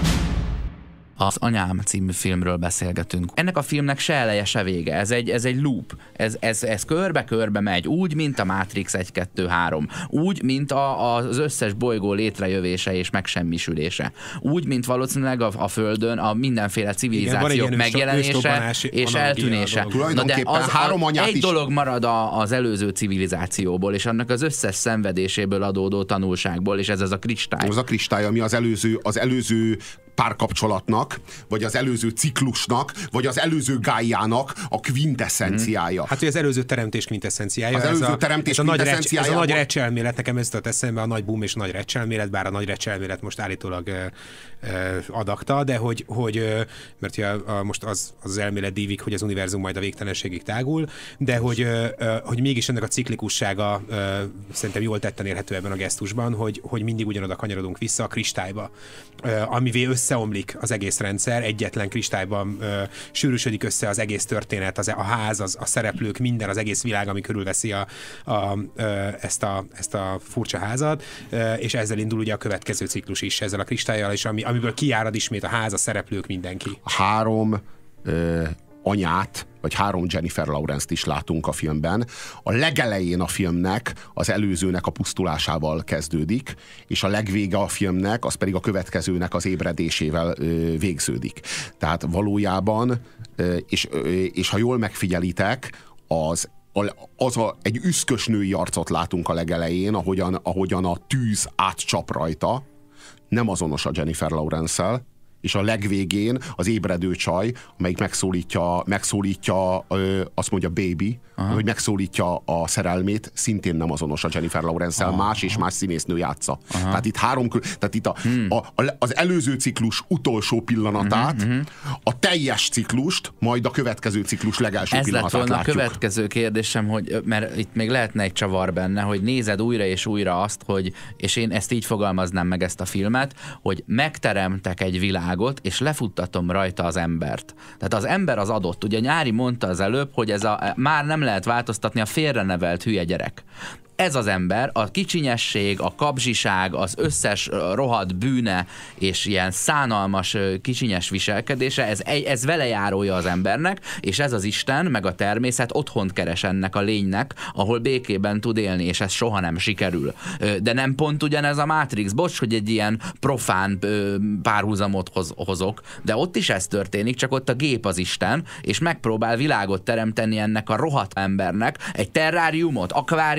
Az Anyám című filmről beszélgetünk. Ennek a filmnek se eleje, se vége. Ez egy, ez egy loop. Ez, ez, ez körbe-körbe megy. Úgy, mint a Matrix egy kettő három. Úgy, mint a, az összes bolygó létrejövése és megsemmisülése. Úgy, mint valószínűleg a, a Földön a mindenféle civilizációk igen, megjelenése és eltűnése. Na de az, három anyát egy is... dolog marad a, az előző civilizációból, és annak az összes szenvedéséből adódó tanulságból, és ez az a kristály. Az a kristály, ami az előző, az előző párkapcsolatnak, vagy az előző ciklusnak, vagy az előző gájának a kvintessenciája. Hmm. Hát, hogy az előző teremtés kvintessenciája. Az ez előző a, teremtés ez kvintessenciája. Ez a nagy recselmélet, nekem ez jutott eszembe, a nagy boom és a nagy recselmélet, bár a nagy recselmélet most állítólag ö, ö, adakta, de hogy, hogy ö, mert ugye, a, most az, az elmélet dívik, hogy az univerzum majd a végtelenségig tágul, de hogy, ö, ö, hogy mégis ennek a ciklikussága ö, szerintem jól tetten érhető ebben a gesztusban, hogy, hogy mindig ugyanoda kanyarodunk vissza a kristályba, ö, amivé összeomlik az egész rendszer, egyetlen kristályban ö, sűrűsödik össze az egész történet, az, a ház, az, a szereplők, minden, az egész világ, ami körülveszi a, a, ö, ezt, a, ezt a furcsa házat, ö, és ezzel indul ugye a következő ciklus is, ezzel a kristállyal, és ami, amiből kiárad ismét a ház, a szereplők, mindenki. Három ö, anyát, vagy három Jennifer Lawrence-t is látunk a filmben. A legelején a filmnek az előzőnek a pusztulásával kezdődik, és a legvége a filmnek, az pedig a következőnek az ébredésével ö, végződik. Tehát valójában, ö, és, ö, és ha jól megfigyelitek, az az a, egy üszkös női arcot látunk a legelején, ahogyan, ahogyan a tűz átcsap rajta, nem azonos a Jennifer Lawrence-szel, és a legvégén az ébredő csaj, amelyik megszólítja, megszólítja ö, azt mondja baby, aha, hogy megszólítja a szerelmét, szintén nem azonos a Jennifer Lawrence-szel, más és más színésznő játsza. Aha. Tehát itt három, tehát itt a, hmm. a, a, az előző ciklus utolsó pillanatát, uh-huh, uh-huh. a teljes ciklust, majd a következő ciklus legelső Ez pillanatát lett volna látjuk. A következő kérdésem, hogy, mert itt még lehetne egy csavar benne, hogy nézed újra és újra azt, hogy, és én ezt így fogalmaznám meg ezt a filmet, hogy megteremtek egy világ, és lefuttatom rajta az embert. Tehát az ember az adott. Ugye Nyári mondta az előbb, hogy ez a, már nem lehet változtatni a félrenevelt hülye gyerek. Ez az ember, a kicsinyesség, a kapzsiság, az összes rohadt bűne és ilyen szánalmas kicsinyes viselkedése, ez, ez velejárója az embernek, és ez az Isten, meg a természet otthont keres ennek a lénynek, ahol békében tud élni, és ez soha nem sikerül. De nem pont ugyanez a Matrix, bocs, hogy egy ilyen profán párhuzamot hoz, hozok, de ott is ez történik, csak ott a gép az Isten, és megpróbál világot teremteni ennek a rohadt embernek, egy terráriumot, akváriumot, egy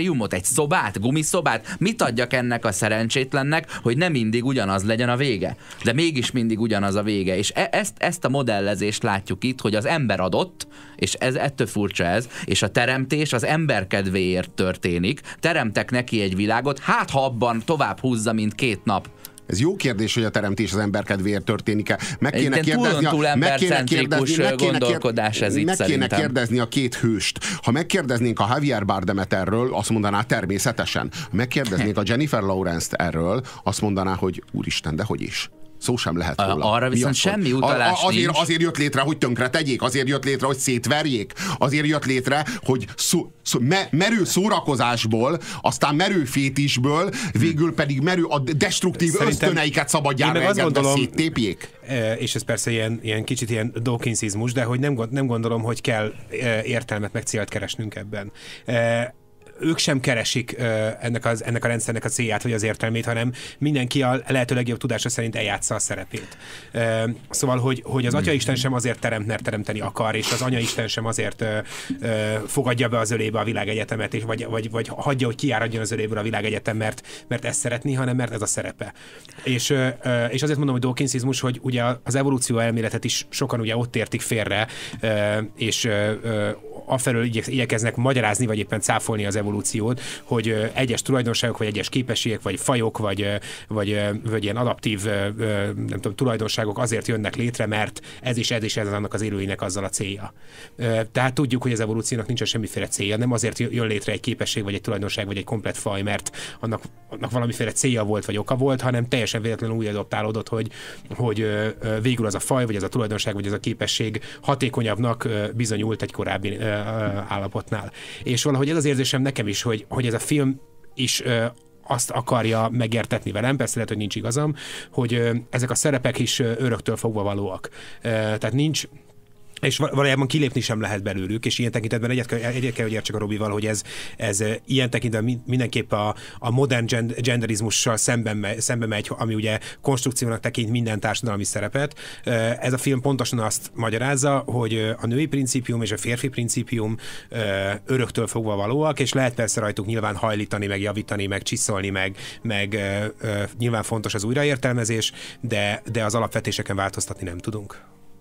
szobát, gumiszobát? Mit adjak ennek a szerencsétlennek, hogy nem mindig ugyanaz legyen a vége? De mégis mindig ugyanaz a vége. És e- ezt, ezt a modellezést látjuk itt, hogy az ember adott, és ez ettől furcsa ez, és a teremtés az ember kedvéért történik. Teremtek neki egy világot, hát ha abban tovább húzza, mint két nap. Ez jó kérdés, hogy a teremtés az ember kedvéért történik-e. Meg kéne Egy túl, kérdezni, túl a, meg kéne kérdezni, meg kéne, gondolkodás ez itt meg kéne szerintem. kérdezni a két hőst. Ha megkérdeznénk a Javier Bardemet erről, azt mondaná természetesen. Ha megkérdeznénk a Jennifer Lawrence-t erről, azt mondaná, hogy úristen, de hogy is. Szó sem lehet róla. Arra viszont az, semmi utalás a, azért, nincs. azért jött létre, hogy tönkre tegyék, azért jött létre, hogy szétverjék, azért jött létre, hogy szó, szó, me, merő szórakozásból, aztán merő fétisből, végül pedig merő a destruktív Szerintem ösztöneiket szabadjára engedve széttépjék. És ez persze ilyen, ilyen kicsit ilyen Dawkinsizmus, de hogy nem, nem gondolom, hogy kell értelmet meg célt keresnünk ebben. Ők sem keresik uh, ennek, az, ennek a rendszernek a célját, vagy az értelmét, hanem mindenki a lehető legjobb tudása szerint eljátsza a szerepét. Uh, szóval, hogy, hogy az Atyaisten sem azért teremt, mert teremteni akar, és az Anyaisten sem azért uh, uh, fogadja be az ölébe a világegyetemet, és vagy, vagy, vagy hagyja, hogy kiáradjon az öléből a világegyetem, mert, mert ezt szeretné, hanem mert ez a szerepe. És, uh, és azért mondom, hogy Dawkinsizmus, hogy ugye az evolúció elméletet is sokan ugye ott értik félre, uh, és uh, afelől igyekeznek magyarázni, vagy éppen cáfolni az evolúciót, hogy egyes tulajdonságok, vagy egyes képességek, vagy fajok, vagy, vagy, vagy ilyen adaptív nem tudom, tulajdonságok azért jönnek létre, mert ez is ez is ez annak az élőinek azzal a célja. Tehát tudjuk, hogy az evolúciónak nincsen semmiféle célja, nem azért jön létre egy képesség, vagy egy tulajdonság, vagy egy komplett faj, mert annak, annak valamiféle célja volt, vagy oka volt, hanem teljesen véletlenül úgy adoptálódott, hogy, hogy végül az a faj, vagy az a tulajdonság, vagy az a képesség hatékonyabbnak bizonyult egy korábbi állapotnál. És valahogy ez az érzésem nekem is, hogy, hogy ez a film is ö, azt akarja megértetni velem, persze lehet, hogy nincs igazam, hogy ö, ezek a szerepek is ö, öröktől fogva valóak. Ö, tehát nincs és valójában kilépni sem lehet belőlük, és ilyen tekintetben egyet, egyet kell, hogy értsek a Robival, hogy ez, ez ilyen tekintetben mindenképp a, a modern genderizmussal szemben, megy, szemben megy, ami ugye konstrukciónak tekint minden társadalmi szerepet. Ez a film pontosan azt magyarázza, hogy a női principium és a férfi principium öröktől fogva valóak, és lehet persze rajtuk nyilván hajlítani, meg javítani, meg csiszolni, meg, meg nyilván fontos az újraértelmezés, de, de az alapvetéseken változtatni nem tudunk.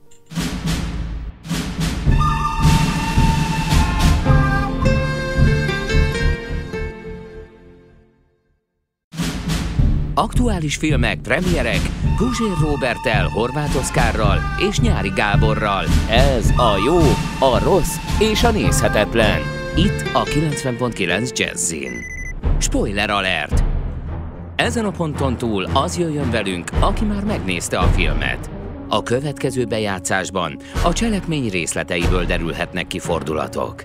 Aktuális filmek, premierek Puzsér Róberttel, Horváth Oszkárral és Nyári Gáborral. Ez a jó, a rossz és a nézhetetlen. Itt a kilencven pont kilenc Jazzin. Spoiler alert! Ezen a ponton túl az jöjjön velünk, aki már megnézte a filmet. A következő bejátszásban a cselekmény részleteiből derülhetnek ki fordulatok.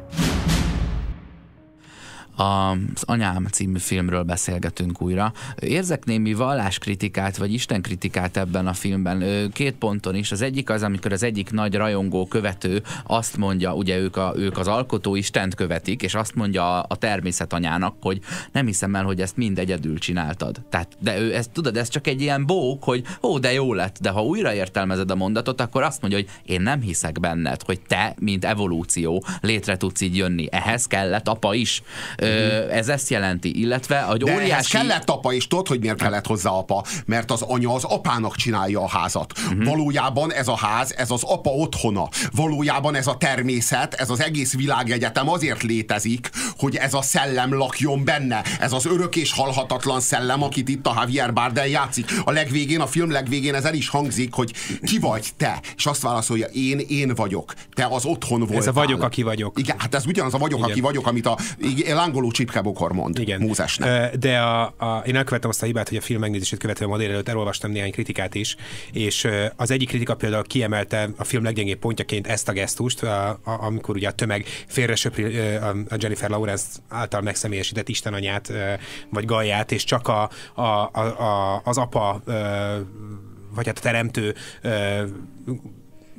Az Anyám című filmről beszélgetünk újra. Érzek némi valláskritikát, vagy istenkritikát ebben a filmben. Két ponton is. Az egyik az, amikor az egyik nagy rajongó követő azt mondja, ugye ők, a, ők az alkotó Istent követik, és azt mondja a, a természetanyának, hogy nem hiszem el, hogy ezt mind egyedül csináltad. Tehát, de ő ezt, tudod, ez csak egy ilyen bók, hogy ó, de jó lett, de ha újra értelmezed a mondatot, akkor azt mondja, hogy én nem hiszek benned, hogy te, mint evolúció létre tudsz így jönni. Ehhez kellett apa is. Ez ezt jelenti, illetve a de óriási... ehhez kellett apa, és tudod, hogy miért kellett hozzá apa? Mert az anya az apának csinálja a házat. Uh-huh. Valójában ez a ház, ez az apa otthona. Valójában ez a természet, ez az egész világegyetem azért létezik, hogy ez a szellem lakjon benne. Ez az örök és halhatatlan szellem, akit itt a Javier Bardem játszik. A legvégén, a film legvégén ez el is hangzik, hogy ki vagy te? És azt válaszolja, én, én vagyok. Te az otthon voltál. Ez a vagyok, aki vagyok. Igen, hát ez ugyanaz a vagyok, igen, aki vagyok, amit a lángoló csipkebokor mond. Igen. Mózesnek. De a, a, én elkövettem azt a hibát, hogy a film megnézését követően ma délelőtt elolvastam néhány kritikát is, és az egyik kritika például kiemelte a film leggyengébb pontjaként ezt a gesztust, a, a, amikor ugye a tömeg félresöpri a, a Jennifer Lawrence által megszemélyesített istenanyát, vagy Gaiát, és csak a, a, a, az apa, vagy hát a teremtő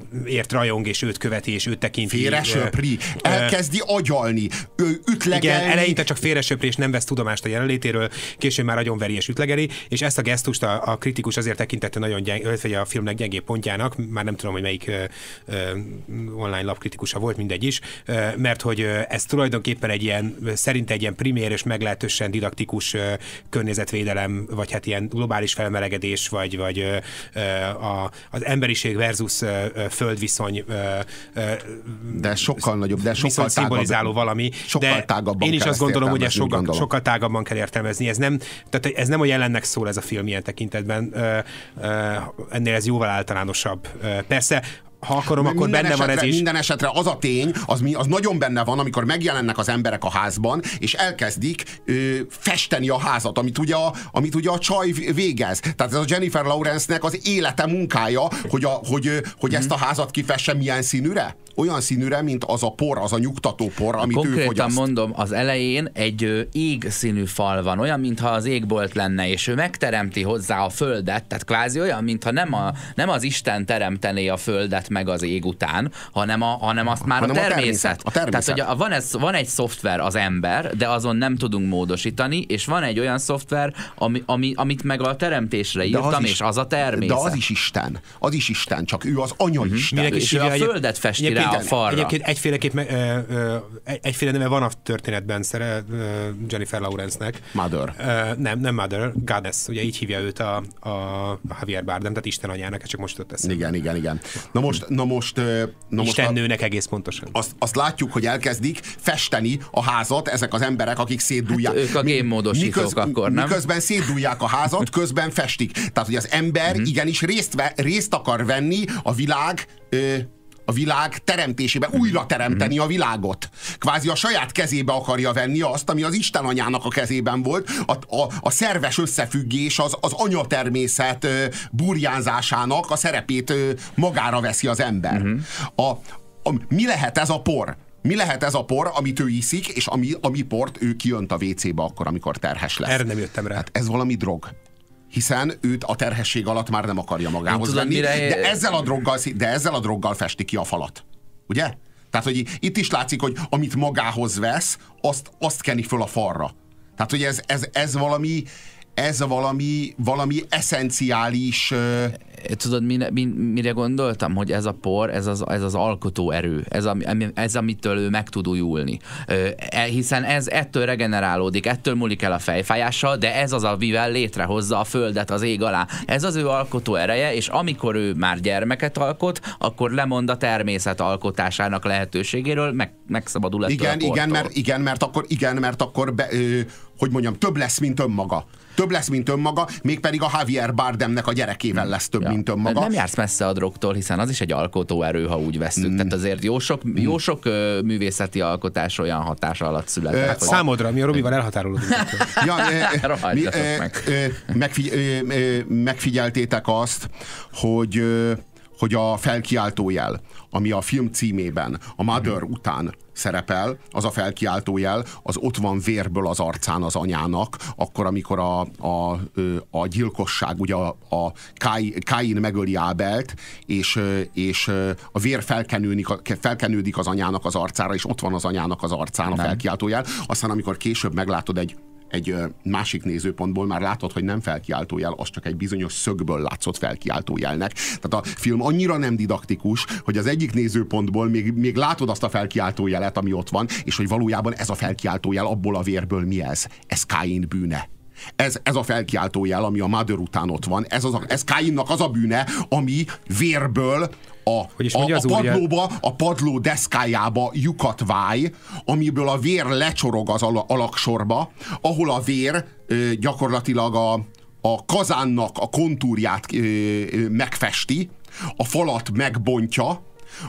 ért rajong, és őt követi, és őt tekinti. Félresöpri, elkezdi agyalni, ütlegelni. Igen, eleinte csak félresöpri, és nem vesz tudomást a jelenlétéről, később már agyonveri és ütlegeli, és ezt a gesztust a, a kritikus azért tekintette nagyon gyeng, vagy a filmnek gyengébb pontjának, már nem tudom, hogy melyik ö, ö, online lapkritikusa volt, mindegy is, ö, mert hogy ez tulajdonképpen egy ilyen, szerint egy ilyen primér és meglehetősen didaktikus ö, környezetvédelem, vagy hát ilyen globális felmelegedés, vagy, vagy ö, ö, a, az emberiség versus ö, földviszony ö, ö, de sokkal nagyobb, de sokkal tágabb, szimbolizáló valami, sokkal tágabban én is azt gondolom, hogy ezt sokkal, gondolom. sokkal tágabban kell értelmezni. Ez nem, tehát ez nem a jelennek szól ez a film ilyen tekintetben, ö, ö, ennél ez jóval általánosabb. Ö, persze, ha akarom, akkor minden benne esetre, van ez is. Minden esetre az a tény, az, az nagyon benne van, amikor megjelennek az emberek a házban, és elkezdik ö, festeni a házat, amit ugye a, amit ugye a csaj végez. Tehát ez a Jennifer Lawrence-nek az élete munkája, hogy, a, hogy, hogy ezt a házat kifesse milyen színűre? Olyan színűre, mint az a por, az a nyugtató por, amit Konkrétan ő fogyaszt. mondom, az elején egy ö, ég színű fal van, olyan, mintha az égbolt lenne, és ő megteremti hozzá a földet, tehát kvázi olyan, mintha nem, a, nem az Isten teremtené a földet meg az ég után, hanem, a, hanem azt már hanem a természet. A természet. Tehát, hogy van, ez, van egy szoftver, az ember, de azon nem tudunk módosítani, és van egy olyan szoftver, ami, ami, amit meg a teremtésre írtam, az is, és az a természet. De az is Isten. Az is Isten, csak ő az anya uh-huh. Isten. És, és ő a földet festi rá a falra. Egyébként egyféleképp, ö, ö, egyféle neve van a történetben szere, ö, Jennifer Lawrence-nek. Mother. Ö, nem, nem Mother, Goddess, ugye így hívja őt a, a Javier Bardem, tehát Isten anyának, ez csak most ott eszembe. Igen, igen, igen. Na most, na most, na most Istennőnek egész pontosan. Azt, azt látjuk, hogy elkezdik festeni a házat ezek az emberek, akik szétdúlják. Hát ők a gémmódosítók Miköz, akkor, nem? Miközben szétdúlják a házat, közben festik. Tehát, hogy az ember mm-hmm. igenis részt, ve, részt akar venni a világ ö, a világ teremtésében, újra teremteni a világot. Kvázi a saját kezébe akarja venni azt, ami az Isten anyának a kezében volt. A, a, a szerves összefüggés az, az anyatermészet burjánzásának a szerepét magára veszi az ember. Uh-huh. A, a, mi lehet ez a por? Mi lehet ez a por, amit ő iszik, és ami, ami port ő kijönt a vécébe akkor, amikor terhes lesz? Erre nem jöttem rá. Hát ez valami drog. Hiszen őt a terhesség alatt már nem akarja magához tudom, venni, mire... de, ezzel a droggal, de ezzel a droggal festi ki a falat. Ugye? Tehát, hogy itt is látszik, hogy amit magához vesz, azt, azt keni föl a falra. Tehát, hogy ez, ez, ez valami ez valami, valami eszenciális... Uh... Tudod, mire, mire gondoltam? Hogy ez a por, ez az, ez az alkotó erő. Ez, ami, ez, amitől ő meg tud újulni. E, hiszen ez ettől regenerálódik, ettől múlik el a fejfájással, de ez az, amivel létrehozza a földet az ég alá. Ez az ő alkotó ereje, és amikor ő már gyermeket alkot, akkor lemond a természet alkotásának lehetőségéről, meg, megszabadul ettől igen, a portól. Igen, mert, igen, mert akkor, igen, mert akkor be, ö, hogy mondjam, több lesz, mint önmaga. Több lesz, mint önmaga, mégpedig a Javier Bardemnek a gyerekével lesz több, ja. mint önmaga. Nem jársz messze a drogtól, hiszen az is egy alkotóerő, ha úgy veszük. Mm. Tehát azért jó sok, jó sok uh, művészeti alkotás olyan hatása alatt született. Ö, számodra, mi a Robival elhatárolódunk. ja, ö, mi, ö, meg. Ö, megfigy- ö, ö, megfigyeltétek azt, hogy, ö, hogy a felkiáltójel, ami a film címében, a Mother mm. után szerepel, az a felkiáltójel, az ott van vérből az arcán az anyának, akkor, amikor a, a, a gyilkosság, ugye a, a Káin megöli Ábelt, és, és a vér felkenődik, felkenődik az anyának az arcára, és ott van az anyának az arcán a nem. felkiáltójel. Aztán, amikor később meglátod egy egy másik nézőpontból, már látod, hogy nem felkiáltójel, az csak egy bizonyos szögből látszott felkiáltójelnek. Tehát a film annyira nem didaktikus, hogy az egyik nézőpontból még, még látod azt a felkiáltójelet, ami ott van, és hogy valójában ez a felkiáltójel abból a vérből mi ez? Ez Káin bűne. Ez, ez a felkiáltójel, ami a Mother után ott van, ez, az a, ez Káinnak az a bűne, ami vérből a, a, a padlóba, a padló deszkájába lyukat váj, amiből a vér lecsorog az alaksorba, ahol a vér ö, gyakorlatilag a, a kazánnak a kontúrját ö, ö, megfesti, a falat megbontja,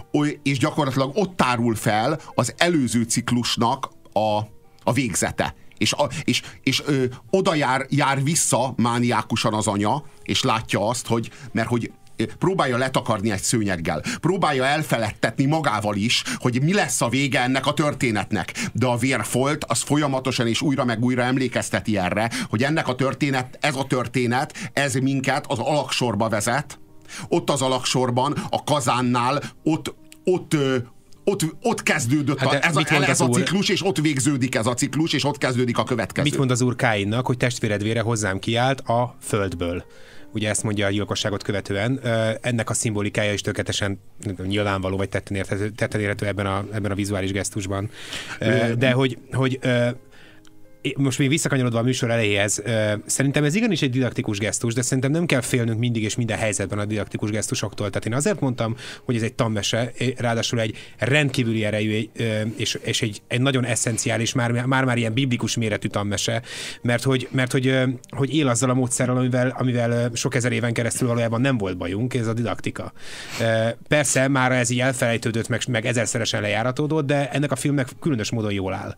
és gyakorlatilag ott tárul fel az előző ciklusnak a, a végzete. És, a, és, és ö, oda jár, jár vissza mániákusan az anya, és látja azt, hogy, mert hogy próbálja letakarni egy szőnyeggel, próbálja elfeledtetni magával is, hogy mi lesz a vége ennek a történetnek. De a vérfolt az folyamatosan és újra meg újra emlékezteti erre, hogy ennek a történet, ez a történet, ez minket az alaksorba vezet, Ott az alagsorban, a kazánnál, ott, ott, ott, ott kezdődött hát a, ez, a, ez a ciklus, és ott végződik ez a ciklus, és ott kezdődik a következő. Mit mond az úr Káinnak, hogy testvéred vére hozzám kiállt a földből? Ugye ezt mondja a gyilkosságot követően. Ennek a szimbolikája is tökéletesen nyilvánvaló, vagy tetten érhető, tetten érhető ebben a, ebben a vizuális gesztusban. De hogy, hogy most még visszakanyarodva a műsor elejéhez, szerintem ez igenis egy didaktikus gesztus, de szerintem nem kell félnünk mindig és minden helyzetben a didaktikus gesztusoktól. Tehát én azért mondtam, hogy ez egy tanmese, ráadásul egy rendkívüli erejű és, és egy, egy nagyon eszenciális, már, már már ilyen biblikus méretű tanmese, mert hogy, mert hogy, hogy él azzal a módszerrel, amivel, amivel sok ezer éven keresztül valójában nem volt bajunk, ez a didaktika. Persze már ez így elfelejtődött, meg, meg ezerszeresen lejáratódott, de ennek a filmnek különös módon jól áll.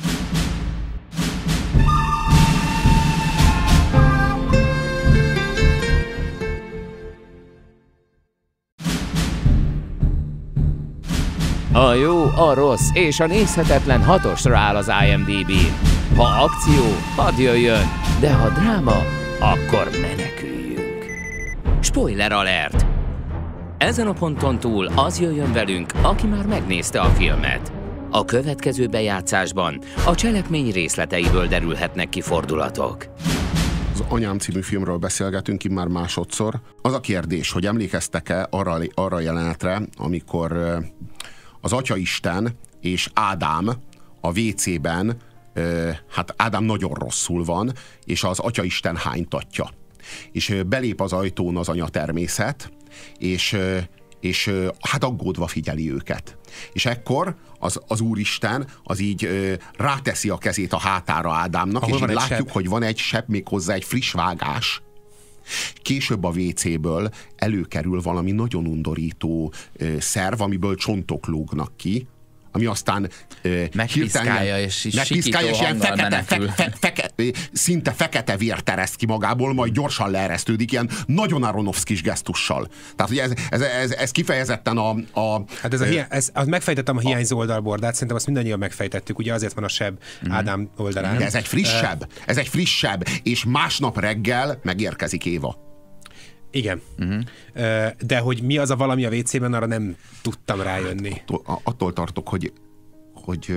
A jó, a rossz és a nézhetetlen hatosra áll az I M D B-n. Ha akció, hadd jöjjön, de ha dráma, akkor meneküljünk. Spoiler alert! Ezen a ponton túl az jöjjön velünk, aki már megnézte a filmet. A következő bejátszásban a cselekmény részleteiből derülhetnek ki fordulatok. Az Anyám című filmről beszélgetünk immár másodszor. Az a kérdés, hogy emlékeztek-e arra, arra jelenetre, amikor az Atyaisten és Ádám a vécében, hát Ádám nagyon rosszul van, és az Atyaisten hánytatja. És belép az ajtón az anyatermészet, és, és hát aggódva figyeli őket. És ekkor az, az Úristen az így ráteszi a kezét a hátára Ádámnak, ahol és így látjuk, seb. hogy van egy seb, még hozzá egy friss vágás. Később a vécéből előkerül valami nagyon undorító ö, szerv, amiből csontok lógnak ki, ami aztán megpiszkálja, és is sikító és ilyen fekete, menekül. fe, fe, feke, szinte fekete vért ereszt ki magából, majd gyorsan leeresztődik, ilyen nagyon Aronofszkis gesztussal. Tehát, hogy ez, ez, ez, ez kifejezetten a... a hát ez a hiány, ez, az megfejtettem a hiányzó oldalbordát, szerintem azt mindannyian megfejtettük, ugye azért van a seb mm. Ádám oldalán. De ez egy frissebb, ez egy frissebb, és másnap reggel megérkezik Éva. Igen. Uh-huh. De hogy mi az a valami a vécében, arra nem tudtam rájönni. Hát, attól, attól tartok, hogy, hogy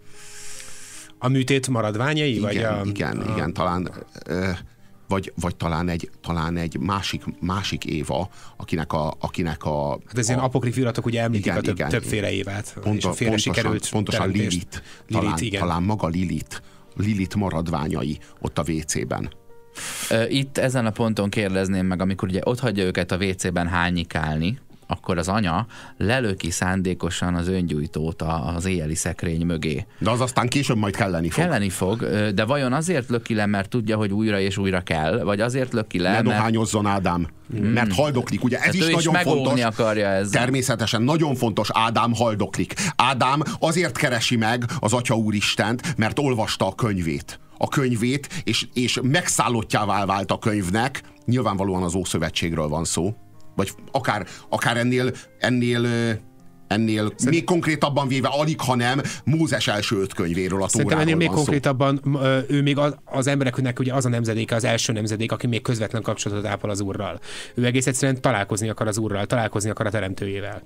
a műtét maradványai? Igen, vagy a, igen, a... igen, talán vagy, vagy talán egy, talán egy másik, másik Éva, akinek a... Akinek a hát ez a, ilyen apokrif iratok ugye említik igen, a több, igen, többféle Évát. Pont, és a félre sikerült pontosan Lilith, talán, Lilith, talán maga Lilith, Lilith maradványai ott a vécében. Itt ezen a ponton kérdezném meg, amikor ugye ott hagyja őket a vécében hányikálni, akkor az anya lelöki szándékosan az öngyújtót az éjjeli szekrény mögé. De az aztán később majd kelleni fog. Kelleni fog, de vajon azért löki le, mert tudja, hogy újra és újra kell, vagy azért löki le, ne mert... dohányozzon Ádám, hmm. mert haldoklik, ugye ez hát is nagyon is fontos. Akarja ezzel. Természetesen nagyon fontos, Ádám haldoklik. Ádám azért keresi meg az Atya Úristent, mert olvasta a könyvét. a könyvét, és, és megszállottjává vált a könyvnek, nyilvánvalóan az Ószövetségről van szó, vagy akár, akár ennél, ennél, ennél Szerint... még konkrétabban véve alig, ha nem Mózes első öt könyvéről, a Tóráról ennél még van konkrétabban szó. Ő még az, az embereknek ugye az a nemzedéke, az első nemzedék, aki még közvetlen kapcsolatot ápol az Úrral. Ő egész egyszerűen találkozni akar az Úrral, találkozni akar a Teremtőjével.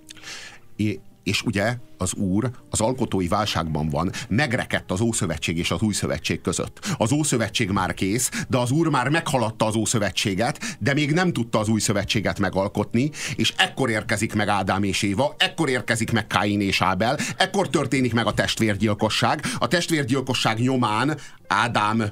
É, és ugye az Úr az alkotói válságban van, megrekedt az Ószövetség és az Új Szövetség között. Az Ószövetség már kész, de az Úr már meghaladta az Ószövetséget, de még nem tudta az Új Szövetséget megalkotni, és ekkor érkezik meg Ádám és Éva, ekkor érkezik meg Káin és Ábel, ekkor történik meg a testvérgyilkosság. A testvérgyilkosság nyomán Ádám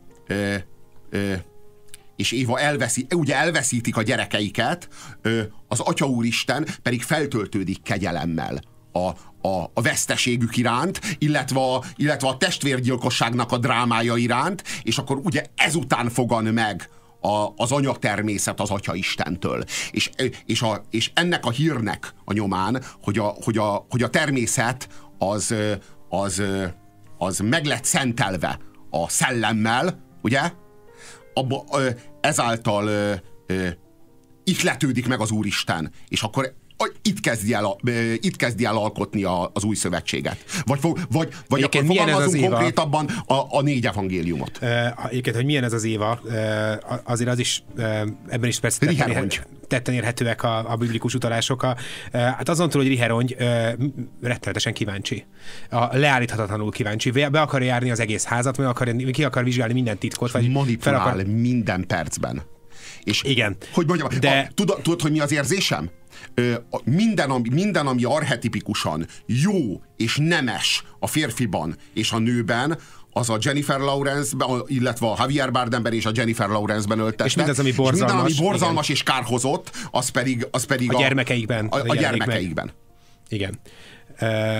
ö, ö, és Éva elveszi, ugye elveszítik a gyerekeiket, az Atya Úristen pedig feltöltődik kegyelemmel a, a, a veszteségük iránt, illetve a, illetve a testvérgyilkosságnak a drámája iránt, és akkor ugye ezután fogan meg a, az anyatermészet az Atya Istentől. És, és, a, és ennek a hírnek a nyomán, hogy a, hogy a, hogy a természet az, az, az meg lett szentelve a szellemmel, ugye? Abba, ö, ezáltal ö, ö, ihletődik meg az Úristen, és akkor ö, itt kezdi el, ö, itt kezdi el alkotni a, az Új Szövetséget. Vagy, vagy, vagy akkor fogalmazunk konkrétabban a, a négy evangéliumot. Egyébként, hogy milyen ez az Éva, azért az is, ebben is persze tetten, tetten érhetőek a, a biblikus utalások. A, hát azon túl, hogy Riherony rettenetesen kíváncsi. A leállíthatatlanul kíváncsi. Be akarja járni az egész házat, meg akarja, ki akar vizsgálni minden titkot. Vagy manipulál akar... minden percben. És igen. Hogy mondjam, de... a, tudod, tudod, hogy mi az érzésem? Ö, a, minden, ami, minden, ami archetipikusan jó és nemes a férfiban és a nőben, az a Jennifer Lawrence-ben, illetve a Javier Bardemben és a Jennifer Lawrence-ben öltettek. És mindaz, ami borzalmas. És minden, ami borzalmas igen. és kárhozott, az pedig, az pedig a, a gyermekeikben. A, a, a gyermekeikben. Igen. Uh...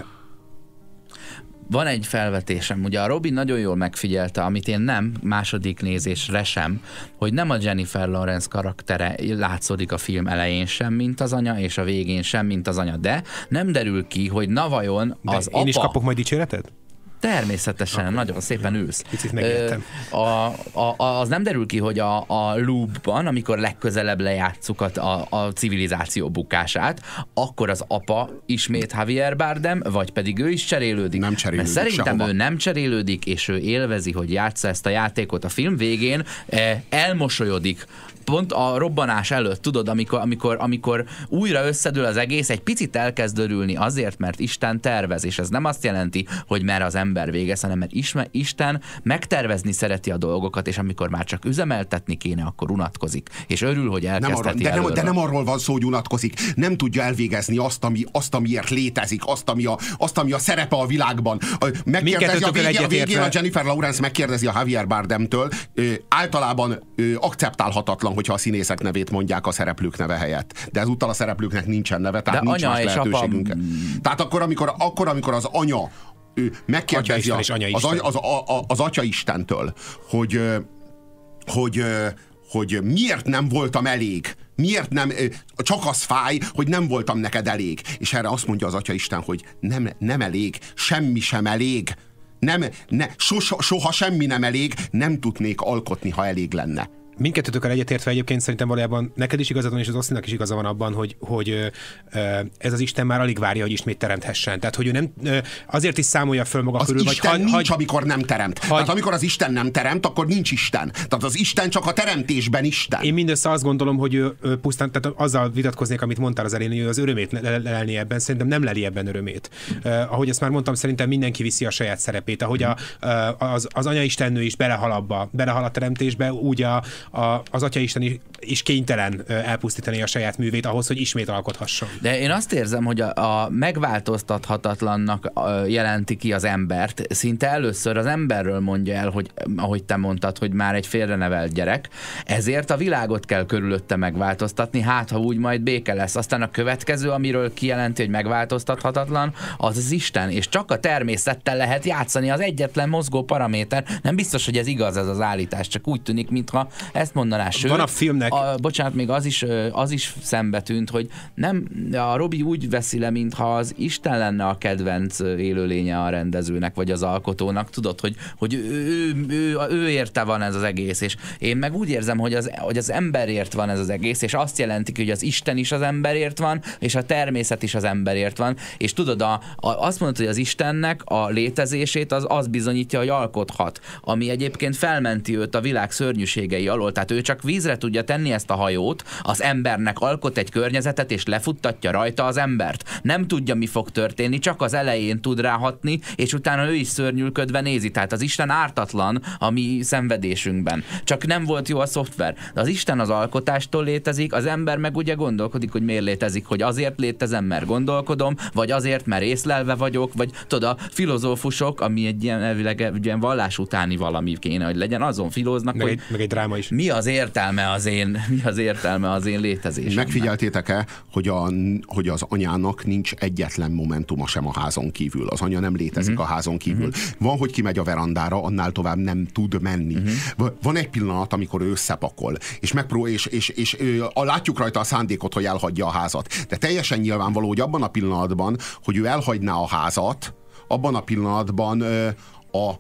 Van egy felvetésem, ugye a Robin nagyon jól megfigyelte, amit én nem, második nézésre sem, hogy nem a Jennifer Lawrence karaktere látszódik a film elején sem, mint az anya, és a végén sem, mint az anya, de nem derül ki, hogy na vajon az de apa... én is kapok majd dicséretet? Természetesen, akkor nagyon szépen ülsz. Picit megértem. A, a, a, az nem derül ki, hogy a, a loopban, amikor legközelebb lejátszuk a, a, a civilizáció bukását, akkor az apa ismét Javier Bardem, vagy pedig ő is cserélődik. Nem cserélődik. Mert szerintem sehova. ő nem cserélődik, és ő élvezi, hogy játsza ezt a játékot. A film végén eh, elmosolyodik. Pont a robbanás előtt, tudod, amikor, amikor, amikor újra összedől az egész, egy picit elkezd örülni azért, mert Isten tervez, és ez nem azt jelenti, hogy mert az ember végez, hanem mert isme, Isten megtervezni szereti a dolgokat, és amikor már csak üzemeltetni kéne, akkor unatkozik, és örül, hogy elkezdheti nem arra, de, nem, de nem arról van szó, hogy unatkozik, nem tudja elvégezni azt, ami, azt amiért létezik, azt ami, a, azt, ami a szerepe a világban. Megkérdezi a, végén, a végén a Jennifer Lawrence megkérdezi a Javier Bardemtől, ö, általában ö, akceptálhatatlan, hogyha a színészek nevét mondják a szereplők neve helyett. De ezúttal a szereplőknek nincsen neve, tehát de nincs más lehetőségünk. Apa... Tehát akkor amikor, akkor, amikor az anya ő megkérdezi a, az, az, az, az, az Atya Istentől, hogy, hogy, hogy miért nem voltam elég, miért nem, csak az fáj, hogy nem voltam neked elég. És erre azt mondja az Atya Isten, hogy nem, nem elég, semmi sem elég, nem, ne, soha, soha semmi nem elég, nem tudnék alkotni, ha elég lenne. Mindkettőtökkel egyetértve egyébként szerintem valójában neked is igazad van, és az Osztinak is igaza van abban, hogy, hogy ez az Isten már alig várja, hogy ismét teremthessen. Tehát, hogy ő nem azért is számolja föl maga az körül, Isten vagy nincs, hagy, amikor nem teremt. Hagy, Tehát amikor az Isten nem teremt, akkor nincs Isten. Tehát az Isten csak a teremtésben Isten. Én mindössze azt gondolom, hogy ő, ő pusztán, tehát azzal vitatkoznék, amit mondtál az elején, hogy ő az örömét lelni ebben, szerintem nem leli ebben örömét. Uh, ahogy ezt már mondtam, szerintem mindenki viszi a saját szerepét. Ahogy a, az, az Anya Istennő is belehal abba, belehal a teremtésbe, úgy a, a, az Atya Isten is, is kénytelen elpusztítani a saját művét ahhoz, hogy ismét alkothasson. De én azt érzem, hogy a, a megváltoztathatatlannak jelenti ki az embert. Szinte először az emberről mondja el, hogy ahogy te mondtad, hogy már egy félrenevelt gyerek, ezért a világot kell körülötte megváltoztatni, hát ha úgy majd béke lesz. Aztán a következő, amiről kijelenti, hogy megváltoztathatatlan, az az Isten, és csak a természettel lehet játszani, az egyetlen mozgó paraméter. Nem biztos, hogy ez igaz, ez az állítás, csak úgy tűnik, mintha ezt mondaná. Sőt, van a filmnek... A, bocsánat, még az is, az is szembe tűnt, hogy nem, a Robi úgy veszi le, mintha az Isten lenne a kedvenc élőlénye a rendezőnek, vagy az alkotónak. Tudod, hogy, hogy ő, ő, ő, ő érte van ez az egész, és én meg úgy érzem, hogy az, hogy az emberért van ez az egész, és azt jelenti, hogy az Isten is az emberért van, és a természet is az emberért van, és tudod, a, a, azt mondod, hogy az Istennek a létezését az, az bizonyítja, hogy alkothat, ami egyébként felmenti őt a világ szörnyűségei alól, tehát ő csak vízre tudja tenni ezt a hajót, az embernek alkot egy környezetet, és lefuttatja rajta az embert. Nem tudja, mi fog történni, csak az elején tud ráhatni, és utána ő is szörnyűködve nézi. Tehát az Isten ártatlan a mi szenvedésünkben. Csak nem volt jó a szoftver. De az Isten az alkotástól létezik, az ember meg ugye gondolkodik, hogy miért létezik, hogy azért létezem, mert gondolkodom, vagy azért, mert észlelve vagyok, vagy tudod, a filozófusok, ami egy ilyen elvileg egy ilyen vallás utáni valami kéne, hogy legyen, azon filóznak, meg hogy egy, meg egy dráma is. Mi az értelme az én, mi az értelme az én létezésemnek? Megfigyeltétek-e, hogy, a, hogy az anyának nincs egyetlen momentuma sem a házon kívül. Az anya nem létezik uh-huh. a házon kívül. Uh-huh. Van, hogy kimegy a verandára, annál tovább nem tud menni. Uh-huh. Van egy pillanat, amikor ő összepakol, és, megpró- és, és, és, és látjuk rajta a szándékot, hogy elhagyja a házat. De teljesen nyilvánvaló, hogy abban a pillanatban, hogy ő elhagyná a házat, abban a pillanatban a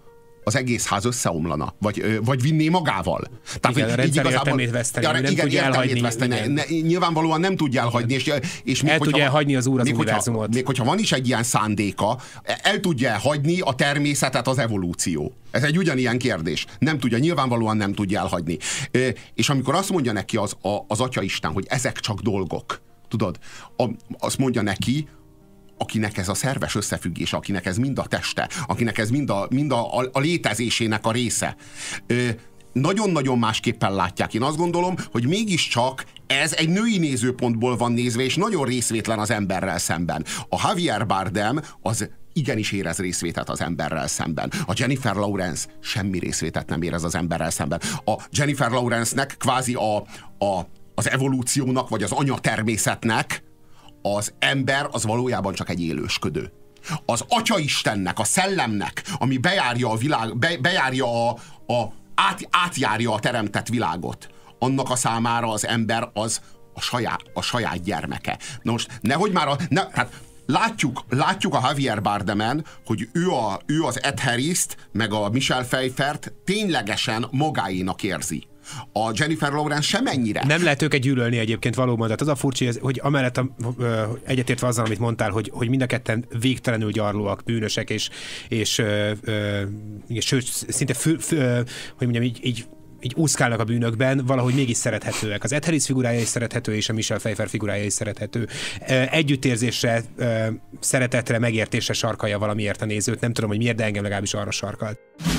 az egész ház összeomlana, vagy, vagy vinné magával. Tehát, igen, a rendszer értelmét veszteni, nem igen, tudja elhagyni. Veszteni. Ne, nyilvánvalóan nem tudja elhagyni. És, és el még, tudja elhagyni az úr az még univerzumot. Hogyha, még hogyha van is egy ilyen szándéka, el tudja elhagyni a természetet az evolúció. Ez egy ugyanilyen kérdés. Nem tudja, nyilvánvalóan nem tudja elhagyni. És amikor azt mondja neki az, az Atyaisten, hogy ezek csak dolgok, tudod, azt mondja neki, akinek ez a szerves összefüggés, akinek ez mind a teste, akinek ez mind a, mind a, a, a létezésének a része. Ö, nagyon-nagyon másképpen látják. Én azt gondolom, hogy mégiscsak ez egy női nézőpontból van nézve, és nagyon részvétlen az emberrel szemben. A Javier Bardem az igenis érez részvétet az emberrel szemben. A Jennifer Lawrence semmi részvétet nem érez az emberrel szemben. A Jennifer Lawrence-nek kvázi a, a, az evolúciónak, vagy az anyatermészetnek az ember az valójában csak egy élősködő. Az Atya-istennek, a szellemnek, ami bejárja a világ, be, bejárja a, a át, átjárja a teremtett világot, annak a számára az ember az a saját, a saját gyermeke. Na most, nehogy már a... Ne, hát látjuk, látjuk a Javier Bardemen, hogy ő, a, ő az Ed Harrist, meg a Michelle Pfeiffert ténylegesen magáénak érzi. A Jennifer Lawrence semennyire. Nem lehet őket gyűlölni egyébként valóban. Tehát az a furcsa, hogy amellett a, ö, egyetértve azzal, amit mondtál, hogy, hogy mind a ketten végtelenül gyarlóak, bűnösek, és, és, ö, ö, és sőt, szinte fő, fő, hogy mondjam, így, így így úszkálnak a bűnökben, valahogy mégis szerethetőek. Az Ed Harris figurája is szerethető, és a Michelle Pfeiffer figurája is szerethető. Együttérzésre, szeretetre, megértésre sarkalja valamiért a nézőt. Nem tudom, hogy miért, de engem legalábbis arra sarkalt.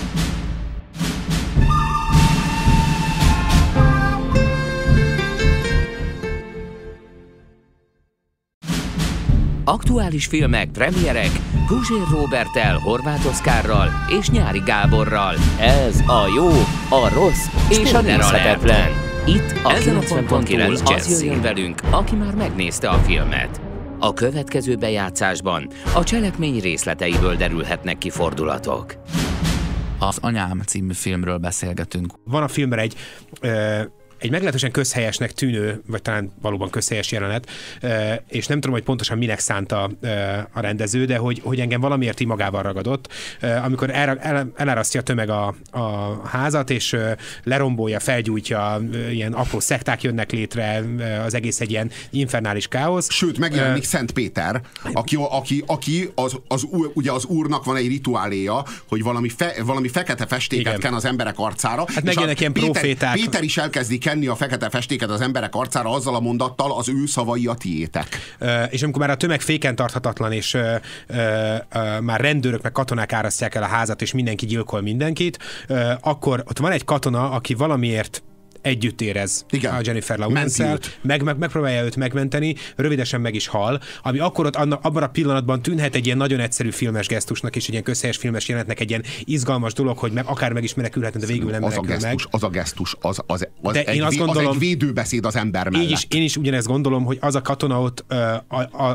Aktuális filmek, premierek Puzsér Róberttel, Horváth Oszkárral és Nyári Gáborral. Ez a jó, a rossz és a nézhetetlen. Itt a kilencven pont kilenc az jöjjön velünk, aki már megnézte a filmet. A következő bejátszásban a cselekmény részleteiből derülhetnek ki fordulatok. Az Anyám című filmről beszélgetünk. Van a filmben egy... Ö... egy meglehetősen közhelyesnek tűnő, vagy talán valóban közhelyes jelenet, és nem tudom, hogy pontosan minek szánta a rendező, de hogy, hogy engem valamiért így magával ragadott. Amikor el, el, elárasztja a tömeg a, a házat, és lerombolja, felgyújtja, ilyen apró szekták jönnek létre, az egész egy ilyen infernális káosz. Sőt, megjelenik uh, Szent Péter, aki, aki, aki az, az, ugye az úrnak van egy rituáléja, hogy valami, fe, valami fekete festéket igen. ken az emberek arcára. Hát megjelenik ilyen Péter, proféták. Péter is elkezdi kenni a fekete festéket az emberek arcára azzal a mondattal, az ő szavai a tiétek. Uh, és amikor már a tömeg féken tarthatatlan, és uh, uh, uh, már rendőrök meg katonák árasztják el a házat, és mindenki gyilkol mindenkit, uh, akkor ott van egy katona, aki valamiért együtt érez igen. a Jennifer Lawrence-el, meg, meg, megpróbálja őt megmenteni, rövidesen meg is hal, ami akkor ott anna, abban a pillanatban tűnhet egy ilyen nagyon egyszerű filmes gesztusnak, és egy ilyen közhelyes filmes jelenetnek egy ilyen izgalmas dolog, hogy meg, akár meg is menekülhetne, de végül nem az menekül a gesztus, meg. Az a gesztus, az, az, az, de egy, én azt gondolom, az egy védőbeszéd az ember mellett. Én is, én is ugyanezt gondolom, hogy az a katona ott a, a,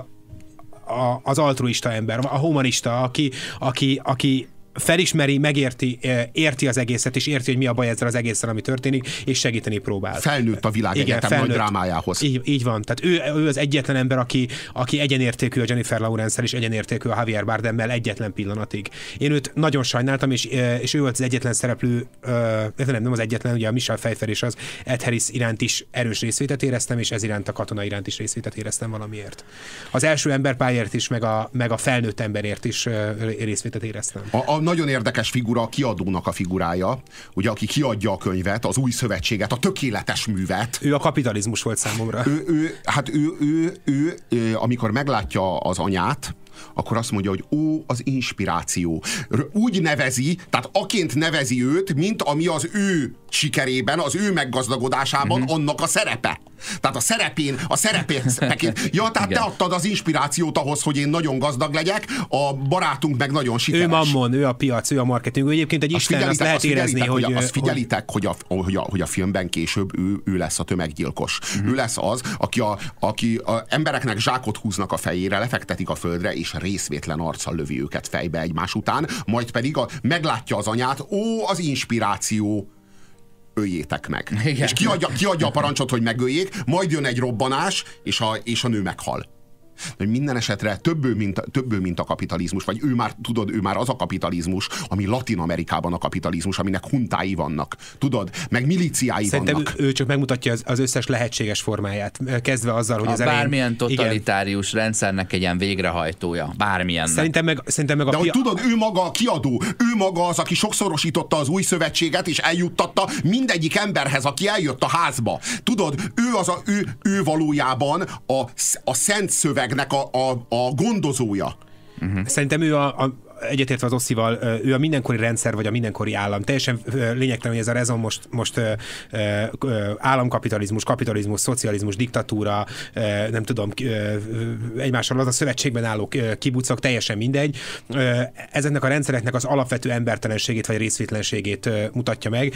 a, az altruista ember, a humanista, aki, aki, aki felismeri, megérti, érti az egészet, és érti, hogy mi a baj ezzel az egészen, ami történik, és segíteni próbál. Felnőtt a világegyetem nagy drámájához. Így, így van. Tehát ő, ő az egyetlen ember, aki, aki egyenértékű a Jennifer Lawrence-el, és egyenértékű a Javier Bardemmel egyetlen pillanatig. Én őt nagyon sajnáltam, és, és ő volt az egyetlen szereplő, nem, nem az egyetlen, ugye a Michelle Pfeiffer és az Ed Harris iránt is erős részvétet éreztem, és ez iránt a katona iránt is részvétet éreztem valamiért. Az első emberpályért is, meg a, meg a felnőtt emberért is részvétet éreztem. A, a nagyon érdekes figura a kiadónak a figurája, ugye, aki kiadja a könyvet, az új szövetséget, a tökéletes művet. Ő a kapitalizmus volt számomra. Ő, ő, hát ő, ő, ő, ő, amikor meglátja az anyát, akkor azt mondja, hogy ó, az inspiráció. Úgy nevezi, tehát aként nevezi őt, mint ami az ő sikerében, az ő meggazdagodásában mm-hmm. annak a szerepe. Tehát a szerepén, a szerepét, ja, tehát igen. te adtad az inspirációt ahhoz, hogy én nagyon gazdag legyek, a barátunk meg nagyon sikeres. Ő mammon, ő a piac, ő a marketing, ő egyébként egy isten, azt lehet érezni, hogy... hogy azt figyelitek, hogy a, hogy, a, hogy a filmben később ő, ő lesz a tömeggyilkos. Mm-hmm. Ő lesz az, aki a, aki a embereknek zsákot húznak a fejére, lefektetik a földre, és részvétlen arccal lövi őket fejbe egymás után, majd pedig a, meglátja az anyát, ó, az inspiráció, öljétek meg. Igen. És kiadja, kiadja a parancsot, hogy megöljék, majd jön egy robbanás, és a, és a nő meghal. hogy minden esetre többő mint, többő, mint a kapitalizmus, vagy ő már, tudod, ő már az a kapitalizmus, ami Latin Amerikában a kapitalizmus, aminek huntái vannak, tudod, meg milíciái Szerintem vannak. Ő, ő csak megmutatja az, az összes lehetséges formáját, kezdve azzal, hogy a az elején... Bármilyen totalitárius igen. rendszernek egy ilyen végrehajtója, bármilyen. Szerintem meg, szerintem meg a... De hogy pia... tudod, ő maga a kiadó, ő maga az, aki sokszorosította az új szövetséget, és eljuttatta mindegyik emberhez, aki eljött a házba. Tudod, ő, az a, ő, ő valójában a, a szent szövegnek a, a, a gondozója. Uh-huh. Szerintem ő a, a egyetértve az Osszival, ő a mindenkori rendszer, vagy a mindenkori állam. Teljesen lényegtelen, hogy ez a rezon most, most államkapitalizmus, kapitalizmus, szocializmus, diktatúra, nem tudom, egymással az a szövetségben álló kibucok, teljesen mindegy. Ezeknek a rendszereknek az alapvető embertelenségét, vagy részvétlenségét mutatja meg.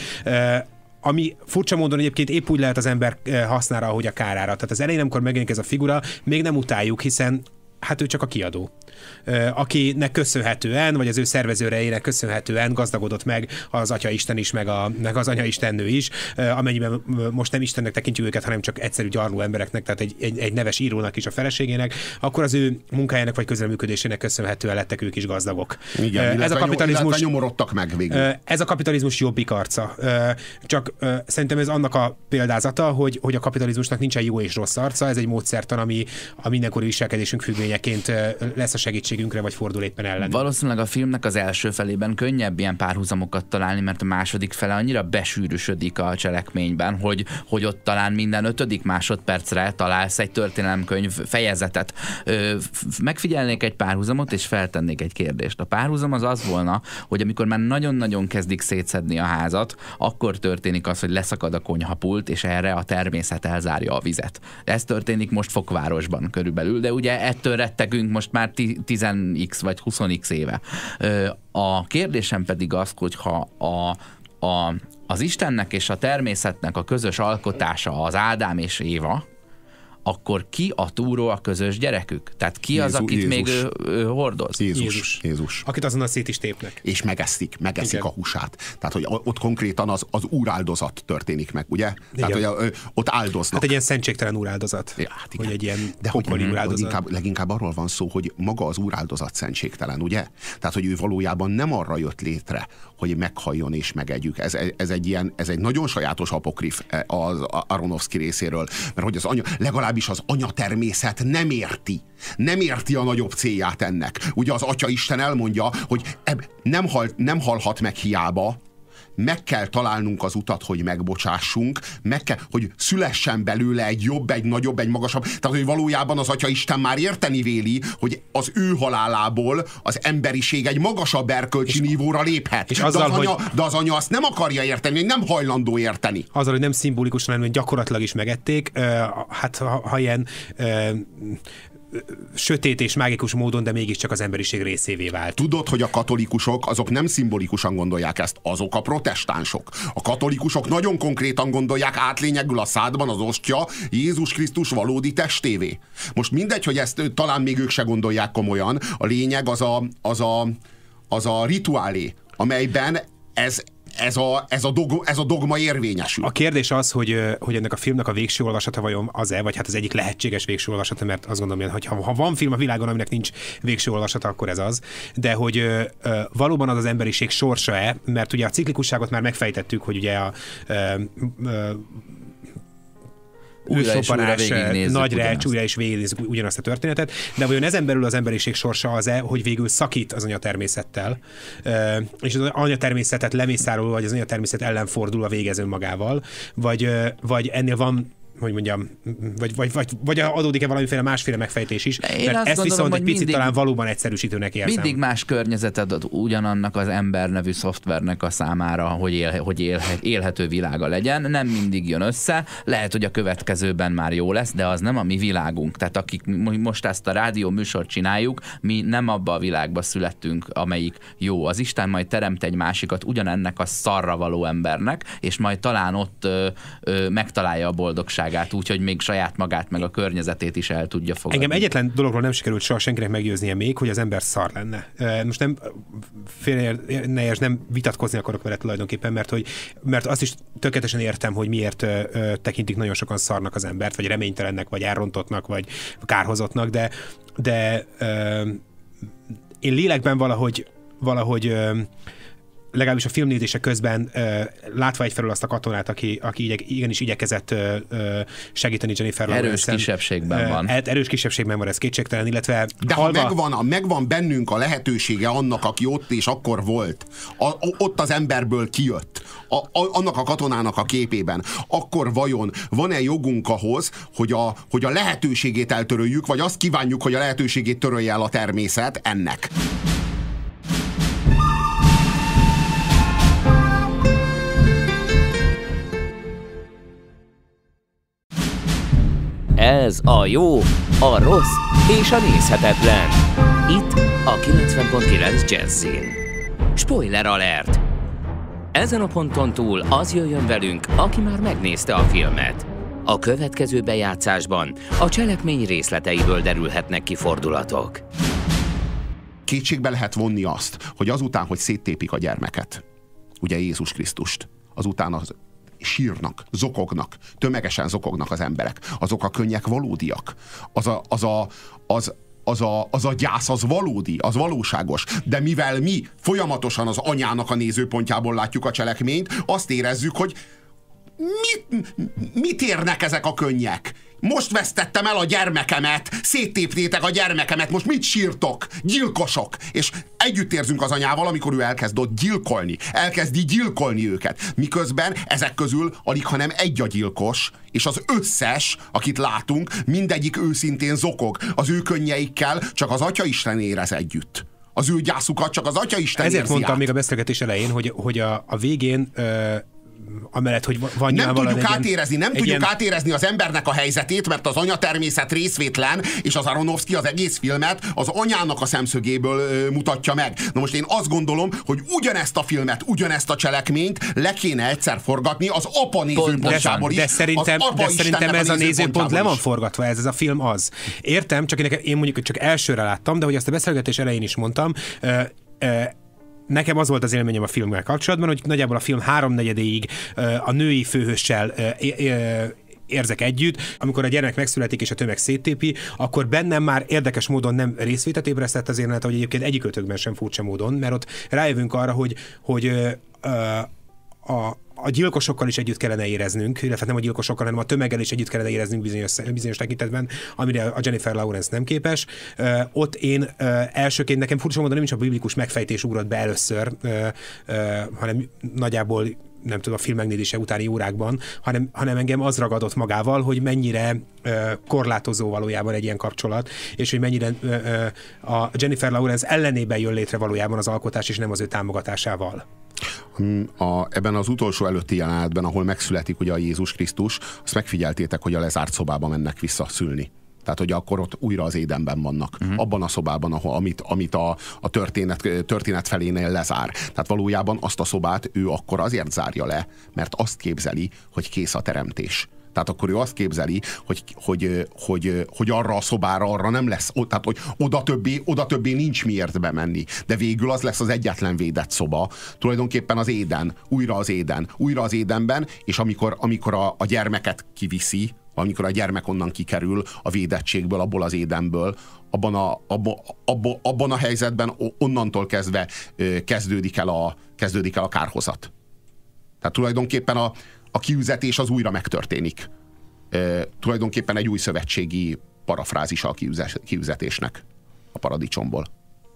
Ami furcsa módon egyébként épp úgy lehet az ember hasznára, ahogy a kárára. Tehát az elején, amikor megjelenik ez a figura, még nem utáljuk, hiszen hát ő csak a kiadó, akinek köszönhetően, vagy az ő szervezőreinek köszönhetően gazdagodott meg az Atyaisten is, meg, a, meg az Anyaistennő is, amennyiben most nem Istennek tekintjük őket, hanem csak egyszerű gyarló embereknek, tehát egy, egy, egy neves írónak is a feleségének, akkor az ő munkájának vagy közreműködésének köszönhetően lettek ők is gazdagok. Igen, ez a kapitalizmus nyomorodtak meg végül. Ez a kapitalizmus jobbik arca. Csak szerintem ez annak a példázata, hogy, hogy a kapitalizmusnak nincsen jó és rossz arca, ez egy módszertan, ami a mindenkori viselkedésünk függvényeként lesz a segítségünkre, vagy fordul éppen ellen. Valószínűleg a filmnek az első felében könnyebb ilyen párhuzamokat találni, mert a második fele annyira besűrűsödik a cselekményben, hogy, hogy ott talán minden ötödik másodpercre találsz egy történelemkönyv fejezetet. Ö, megfigyelnék egy párhuzamot, és feltennék egy kérdést. A párhuzam az az volna, hogy amikor már nagyon-nagyon kezdik szétszedni a házat, akkor történik az, hogy leszakad a konyhapult, és erre a természet elzárja a vizet. Ez történik most Fokvárosban körülbelül, de ugye ettől rettegünk most már tíz x vagy húsz x éve. A kérdésem pedig az, hogy ha a, a, az Istennek és a természetnek a közös alkotása az Ádám és Éva, akkor ki a túró a közös gyerekük? Tehát ki Jézus, az, akit Jézus. még ő, ő hordoz? Jézus. Jézus. Jézus. Akit azonnal szét is tépnek. És megeszik, megeszik Igen. a húsát. Tehát, hogy ott konkrétan az, az úráldozat történik meg, ugye? Tehát, hogy ö, ott áldoznak. Hát egy ilyen szentségtelen úráldozat. Ja, hát hogy egy ilyen de hogy, hogy úráldozat. Leginkább, leginkább arról van szó, hogy maga az úráldozat szentségtelen, ugye? Tehát, hogy ő valójában nem arra jött létre, hogy meghalljon és megegyük. Ez, ez, egy, ilyen, ez egy nagyon sajátos apokrif az Aronofsky részéről, mert hogy az anya, legalábbis az anyatermészet nem érti. Nem érti a nagyobb célját ennek. Ugye az Atyaisten elmondja, hogy eb, nem, hal, nem halhat meg hiába, meg kell találnunk az utat, hogy megbocsássunk, meg kell, hogy szülessen belőle egy jobb, egy nagyobb, egy magasabb. Tehát, hogy valójában az Atyaisten már érteni véli, hogy az ő halálából az emberiség egy magasabb erkölcsi nívóra léphet. És azzal, de, az anya, hogy... de az anya azt nem akarja érteni, hogy nem hajlandó érteni. Azzal, hogy nem szimbolikusan, hanem gyakorlatilag is megették, hát ha, ha ilyen sötét és mágikus módon, de mégiscsak az emberiség részévé vált. Tudod, hogy a katolikusok azok nem szimbolikusan gondolják ezt, azok a protestánsok. A katolikusok nagyon konkrétan gondolják, átlényegül a szádban az ostya Jézus Krisztus valódi testévé. Most mindegy, hogy ezt talán még ők se gondolják komolyan, a lényeg az a, az a, az a rituálé, amelyben ez Ez a, ez, a dogma, ez a dogma érvényesül. A kérdés az, hogy, hogy ennek a filmnek a végső olvasata vajon az-e, vagy hát az egyik lehetséges végső olvasata, mert azt gondolom, hogy ha, ha van film a világon, aminek nincs végső olvasata, akkor ez az. De hogy ö, ö, valóban az az emberiség sorsa-e, mert ugye a ciklikusságot már megfejtettük, hogy ugye a ö, ö, őszopanás, nagy recs, újra is végignézzük ugyanazt a történetet, de vajon ezen belül az emberiség sorsa az-e, hogy végül szakít az anyatermészettel, és az anyatermészetet lemészárol, vagy az anyatermészet ellen fordul a végez önmagával, vagy, vagy ennél van, hogy mondjam, vagy, vagy, vagy, vagy adódik-e valamiféle másféle megfejtés is, Én mert ezt gondolom, viszont egy picit mindig, talán valóban egyszerűsítőnek érzem. Mindig más környezeted ad ugyanannak az ember nevű szoftvernek a számára, hogy, él, hogy élhet, élhető világa legyen. Nem mindig jön össze. Lehet, hogy a következőben már jó lesz, de az nem a mi világunk. Tehát akik most ezt a rádió műsort csináljuk, mi nem abba a világba születtünk, amelyik jó. Az Isten majd teremt egy másikat ugyanennek a szarra való embernek, és majd talán ott ö, ö, megtalálja a boldogságot valóságát úgy, hogy még saját magát meg a környezetét is el tudja fogadni. Engem egyetlen dologról nem sikerült soha senkinek meggyőznie még, hogy az ember szar lenne. Most nem félreértés, nem vitatkozni akarok vele tulajdonképpen, mert, hogy, mert azt is tökéletesen értem, hogy miért ö, tekintik nagyon sokan szarnak az embert, vagy reménytelennek, vagy elrontottnak, vagy kárhozottnak, de, de ö, én lélekben valahogy, valahogy ö, legalábbis a filmnézése közben uh, látva egyfelől azt a katonát, aki, aki igyek, igenis igyekezett uh, segíteni Jennifer Lawrence-en. Erős kisebbségben van. Uh, erős kisebbségben van, ez kétségtelen, illetve de halva... ha megvan, megvan bennünk a lehetősége annak, aki ott és akkor volt, a, a, ott az emberből kijött, a, a, annak a katonának a képében, akkor vajon van-e jogunk ahhoz, hogy a, hogy a lehetőségét eltöröljük, vagy azt kívánjuk, hogy a lehetőségét törölje el a természet ennek? Ez a jó, a rossz és a nézhetetlen. Itt a kilencven pont kilenc Jazzin. Spoiler alert! Ezen a ponton túl az jöjjön velünk, aki már megnézte a filmet. A következő bejátszásban a cselekmény részleteiből derülhetnek ki fordulatok. Kétségbe lehet vonni azt, hogy azután, hogy széttépik a gyermeket, ugye Jézus Krisztust, azután az sírnak, zokognak, tömegesen zokognak az emberek. Azok a könnyek valódiak. Az a, az a, az, az a, az a gyász, az valódi, az valóságos. De mivel mi folyamatosan az anyának a nézőpontjából látjuk a cselekményt, azt érezzük, hogy mit, mit érnek ezek a könnyek? Most vesztettem el a gyermekemet, széttéptétek a gyermekemet, most mit sírtok? Gyilkosok! És együtt érzünk az anyával, amikor ő elkezd ott gyilkolni. Elkezdi gyilkolni őket. Miközben ezek közül alig, hanem egy a gyilkos, és az összes, akit látunk, mindegyik őszintén zokog. Az ő könnyeikkel csak az Atyaisten érez együtt. Az ő gyászukat csak az Atyaisten érzi. Ezért mondtam át. még a beszélgetés elején, hogy, hogy a, a végén... Ö... amellett, hogy van nem tudjuk egy átérezni, nem tudjuk ilyen... átérezni az embernek a helyzetét, mert az anyatermészet részvétlen, és az Aronofsky az egész filmet az anyának a szemszögéből ö, mutatja meg. Na most én azt gondolom, hogy ugyanezt a filmet, ugyanezt a cselekményt le kéne egyszer forgatni az apa nézőpontjából is. De szerintem, de szerintem ez a nézőpont le van forgatva, ez, ez a film az. Értem, csak én, én mondjuk csak elsőre láttam, de hogy ezt a beszélgetés elején is mondtam, ö, ö, nekem az volt az élményem a filmmel kapcsolatban, hogy nagyjából a film háromnegyedéig a női főhőssel érzek együtt. Amikor a gyermek megszületik és a tömeg széttépi, akkor bennem már érdekes módon nem részvétet ébresztett az jelenet, hogy egyébként egyik ötökben sem furcsa módon, mert ott rájövünk arra, hogy, hogy a a gyilkosokkal is együtt kellene éreznünk, illetve nem a gyilkosokkal, hanem a tömeggel is együtt kellene éreznünk bizonyos, bizonyos tekintetben, amire a Jennifer Lawrence nem képes. Uh, ott én uh, elsőként, nekem furcsa módon nem is a biblikus megfejtés ugrott be először, uh, uh, hanem nagyjából nem tudom, a film megnézése utáni órákban, hanem, hanem engem az ragadott magával, hogy mennyire uh, korlátozó valójában egy ilyen kapcsolat, és hogy mennyire uh, uh, a Jennifer Lawrence ellenében jön létre valójában az alkotás, és nem az ő támogatásával. A, ebben az utolsó előtti jelenetben, ahol megszületik ugye a Jézus Krisztus, azt megfigyeltétek, hogy a lezárt szobába mennek vissza szülni. Tehát, hogy akkor ott újra az Édenben vannak. Uh-huh. Abban a szobában, ahol, amit, amit a, a történet, történet felénél lezár. Tehát valójában azt a szobát ő akkor azért zárja le, mert azt képzeli, hogy kész a teremtés. Tehát akkor ő azt képzeli, hogy, hogy, hogy, hogy arra a szobára arra nem lesz, tehát hogy oda többé, oda többé nincs miért bemenni. De végül az lesz az egyetlen védett szoba. Tulajdonképpen az Éden, újra az Éden, újra az Édenben, és amikor, amikor a, a gyermeket kiviszi, amikor a gyermek onnan kikerül a védettségből, abból az Édenből, abban a, abba, abba, abban a helyzetben onnantól kezdve kezdődik el a, kezdődik el a kárhozat. Tehát tulajdonképpen a A kiüzetés az újra megtörténik. E, tulajdonképpen egy új szövetségi parafrázisa a kiüzetésnek a paradicsomból.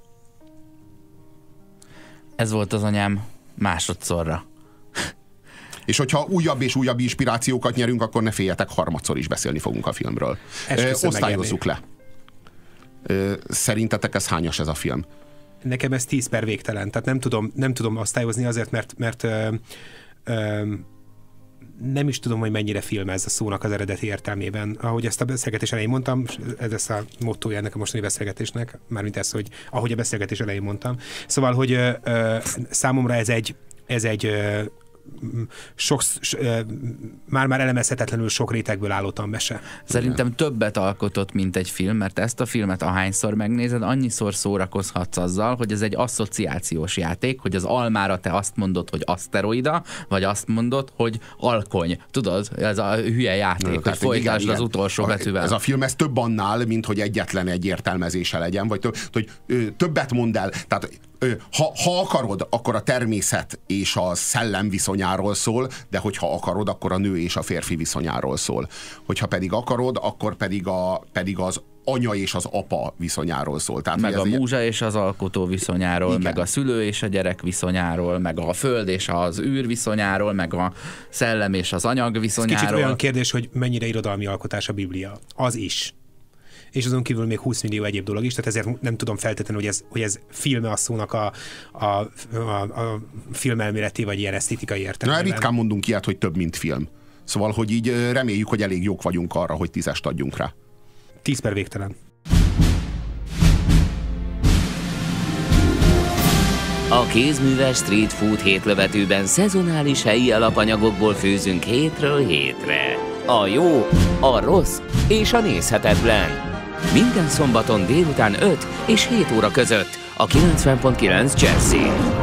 Ez volt az anyám másodszorra. És hogyha újabb és újabb inspirációkat nyerünk, akkor ne féljetek, harmadszor is beszélni fogunk a filmről. E, osztályozzuk le. E, szerintetek ez hányas ez a film? Nekem ez tíz per végtelen. Tehát nem tudom, nem tudom osztályozni azért, mert, mert ö, ö, nem is tudom, hogy mennyire film ez a szónak az eredeti értelmében. Ahogy ezt a beszélgetés elején mondtam, ez lesz a mottója ennek a mostani beszélgetésnek, mármint ez, hogy ahogy a beszélgetés elején mondtam. Szóval, hogy ö, ö, számomra ez egy, ez egy ö, sok, már-már elemezhetetlenül sok rétegből álló tanmese. Szerintem többet alkotott, mint egy film, mert ezt a filmet ahányszor megnézed, annyiszor szórakozhatsz azzal, hogy ez egy asszociációs játék, hogy az almára te azt mondod, hogy aszteroida, vagy azt mondod, hogy alkony. Tudod, ez a hülye játék, no, hogy folytasd az utolsó a, betűvel. Ez a film, ez több annál, mint hogy egyetlen egy értelmezése legyen, vagy több, hogy ö, többet mond el. Tehát Ha, ha akarod, akkor a természet és a szellem viszonyáról szól, de hogyha akarod, akkor a nő és a férfi viszonyáról szól. Hogyha pedig akarod, akkor pedig, a, pedig az anya és az apa viszonyáról szól. Tehát, meg a egy... múzsa és az alkotó viszonyáról, igen. Meg a szülő és a gyerek viszonyáról, meg a föld és az űr viszonyáról, meg a szellem és az anyag viszonyáról. Ez kicsit olyan kérdés, hogy mennyire irodalmi alkotás a Biblia. Az is. És azon kívül még húsz millió egyéb dolog is, tehát ezért nem tudom feltétlenül, hogy ez, hogy ez filme a szónak a, a, a, a filmelméleti vagy ilyen esztétikai értelemben. Na, ritkán mondunk ilyet, hogy több, mint film. Szóval, hogy így reméljük, hogy elég jók vagyunk arra, hogy tízest adjunk rá. Tíz per végtelen. A kézműves street food hétlövetőben szezonális helyi alapanyagokból főzünk hétről hétre. A jó, a rossz és a nézhetetlen. Minden szombaton délután öt és hét óra között a kilencven pont kilenc Jazzy.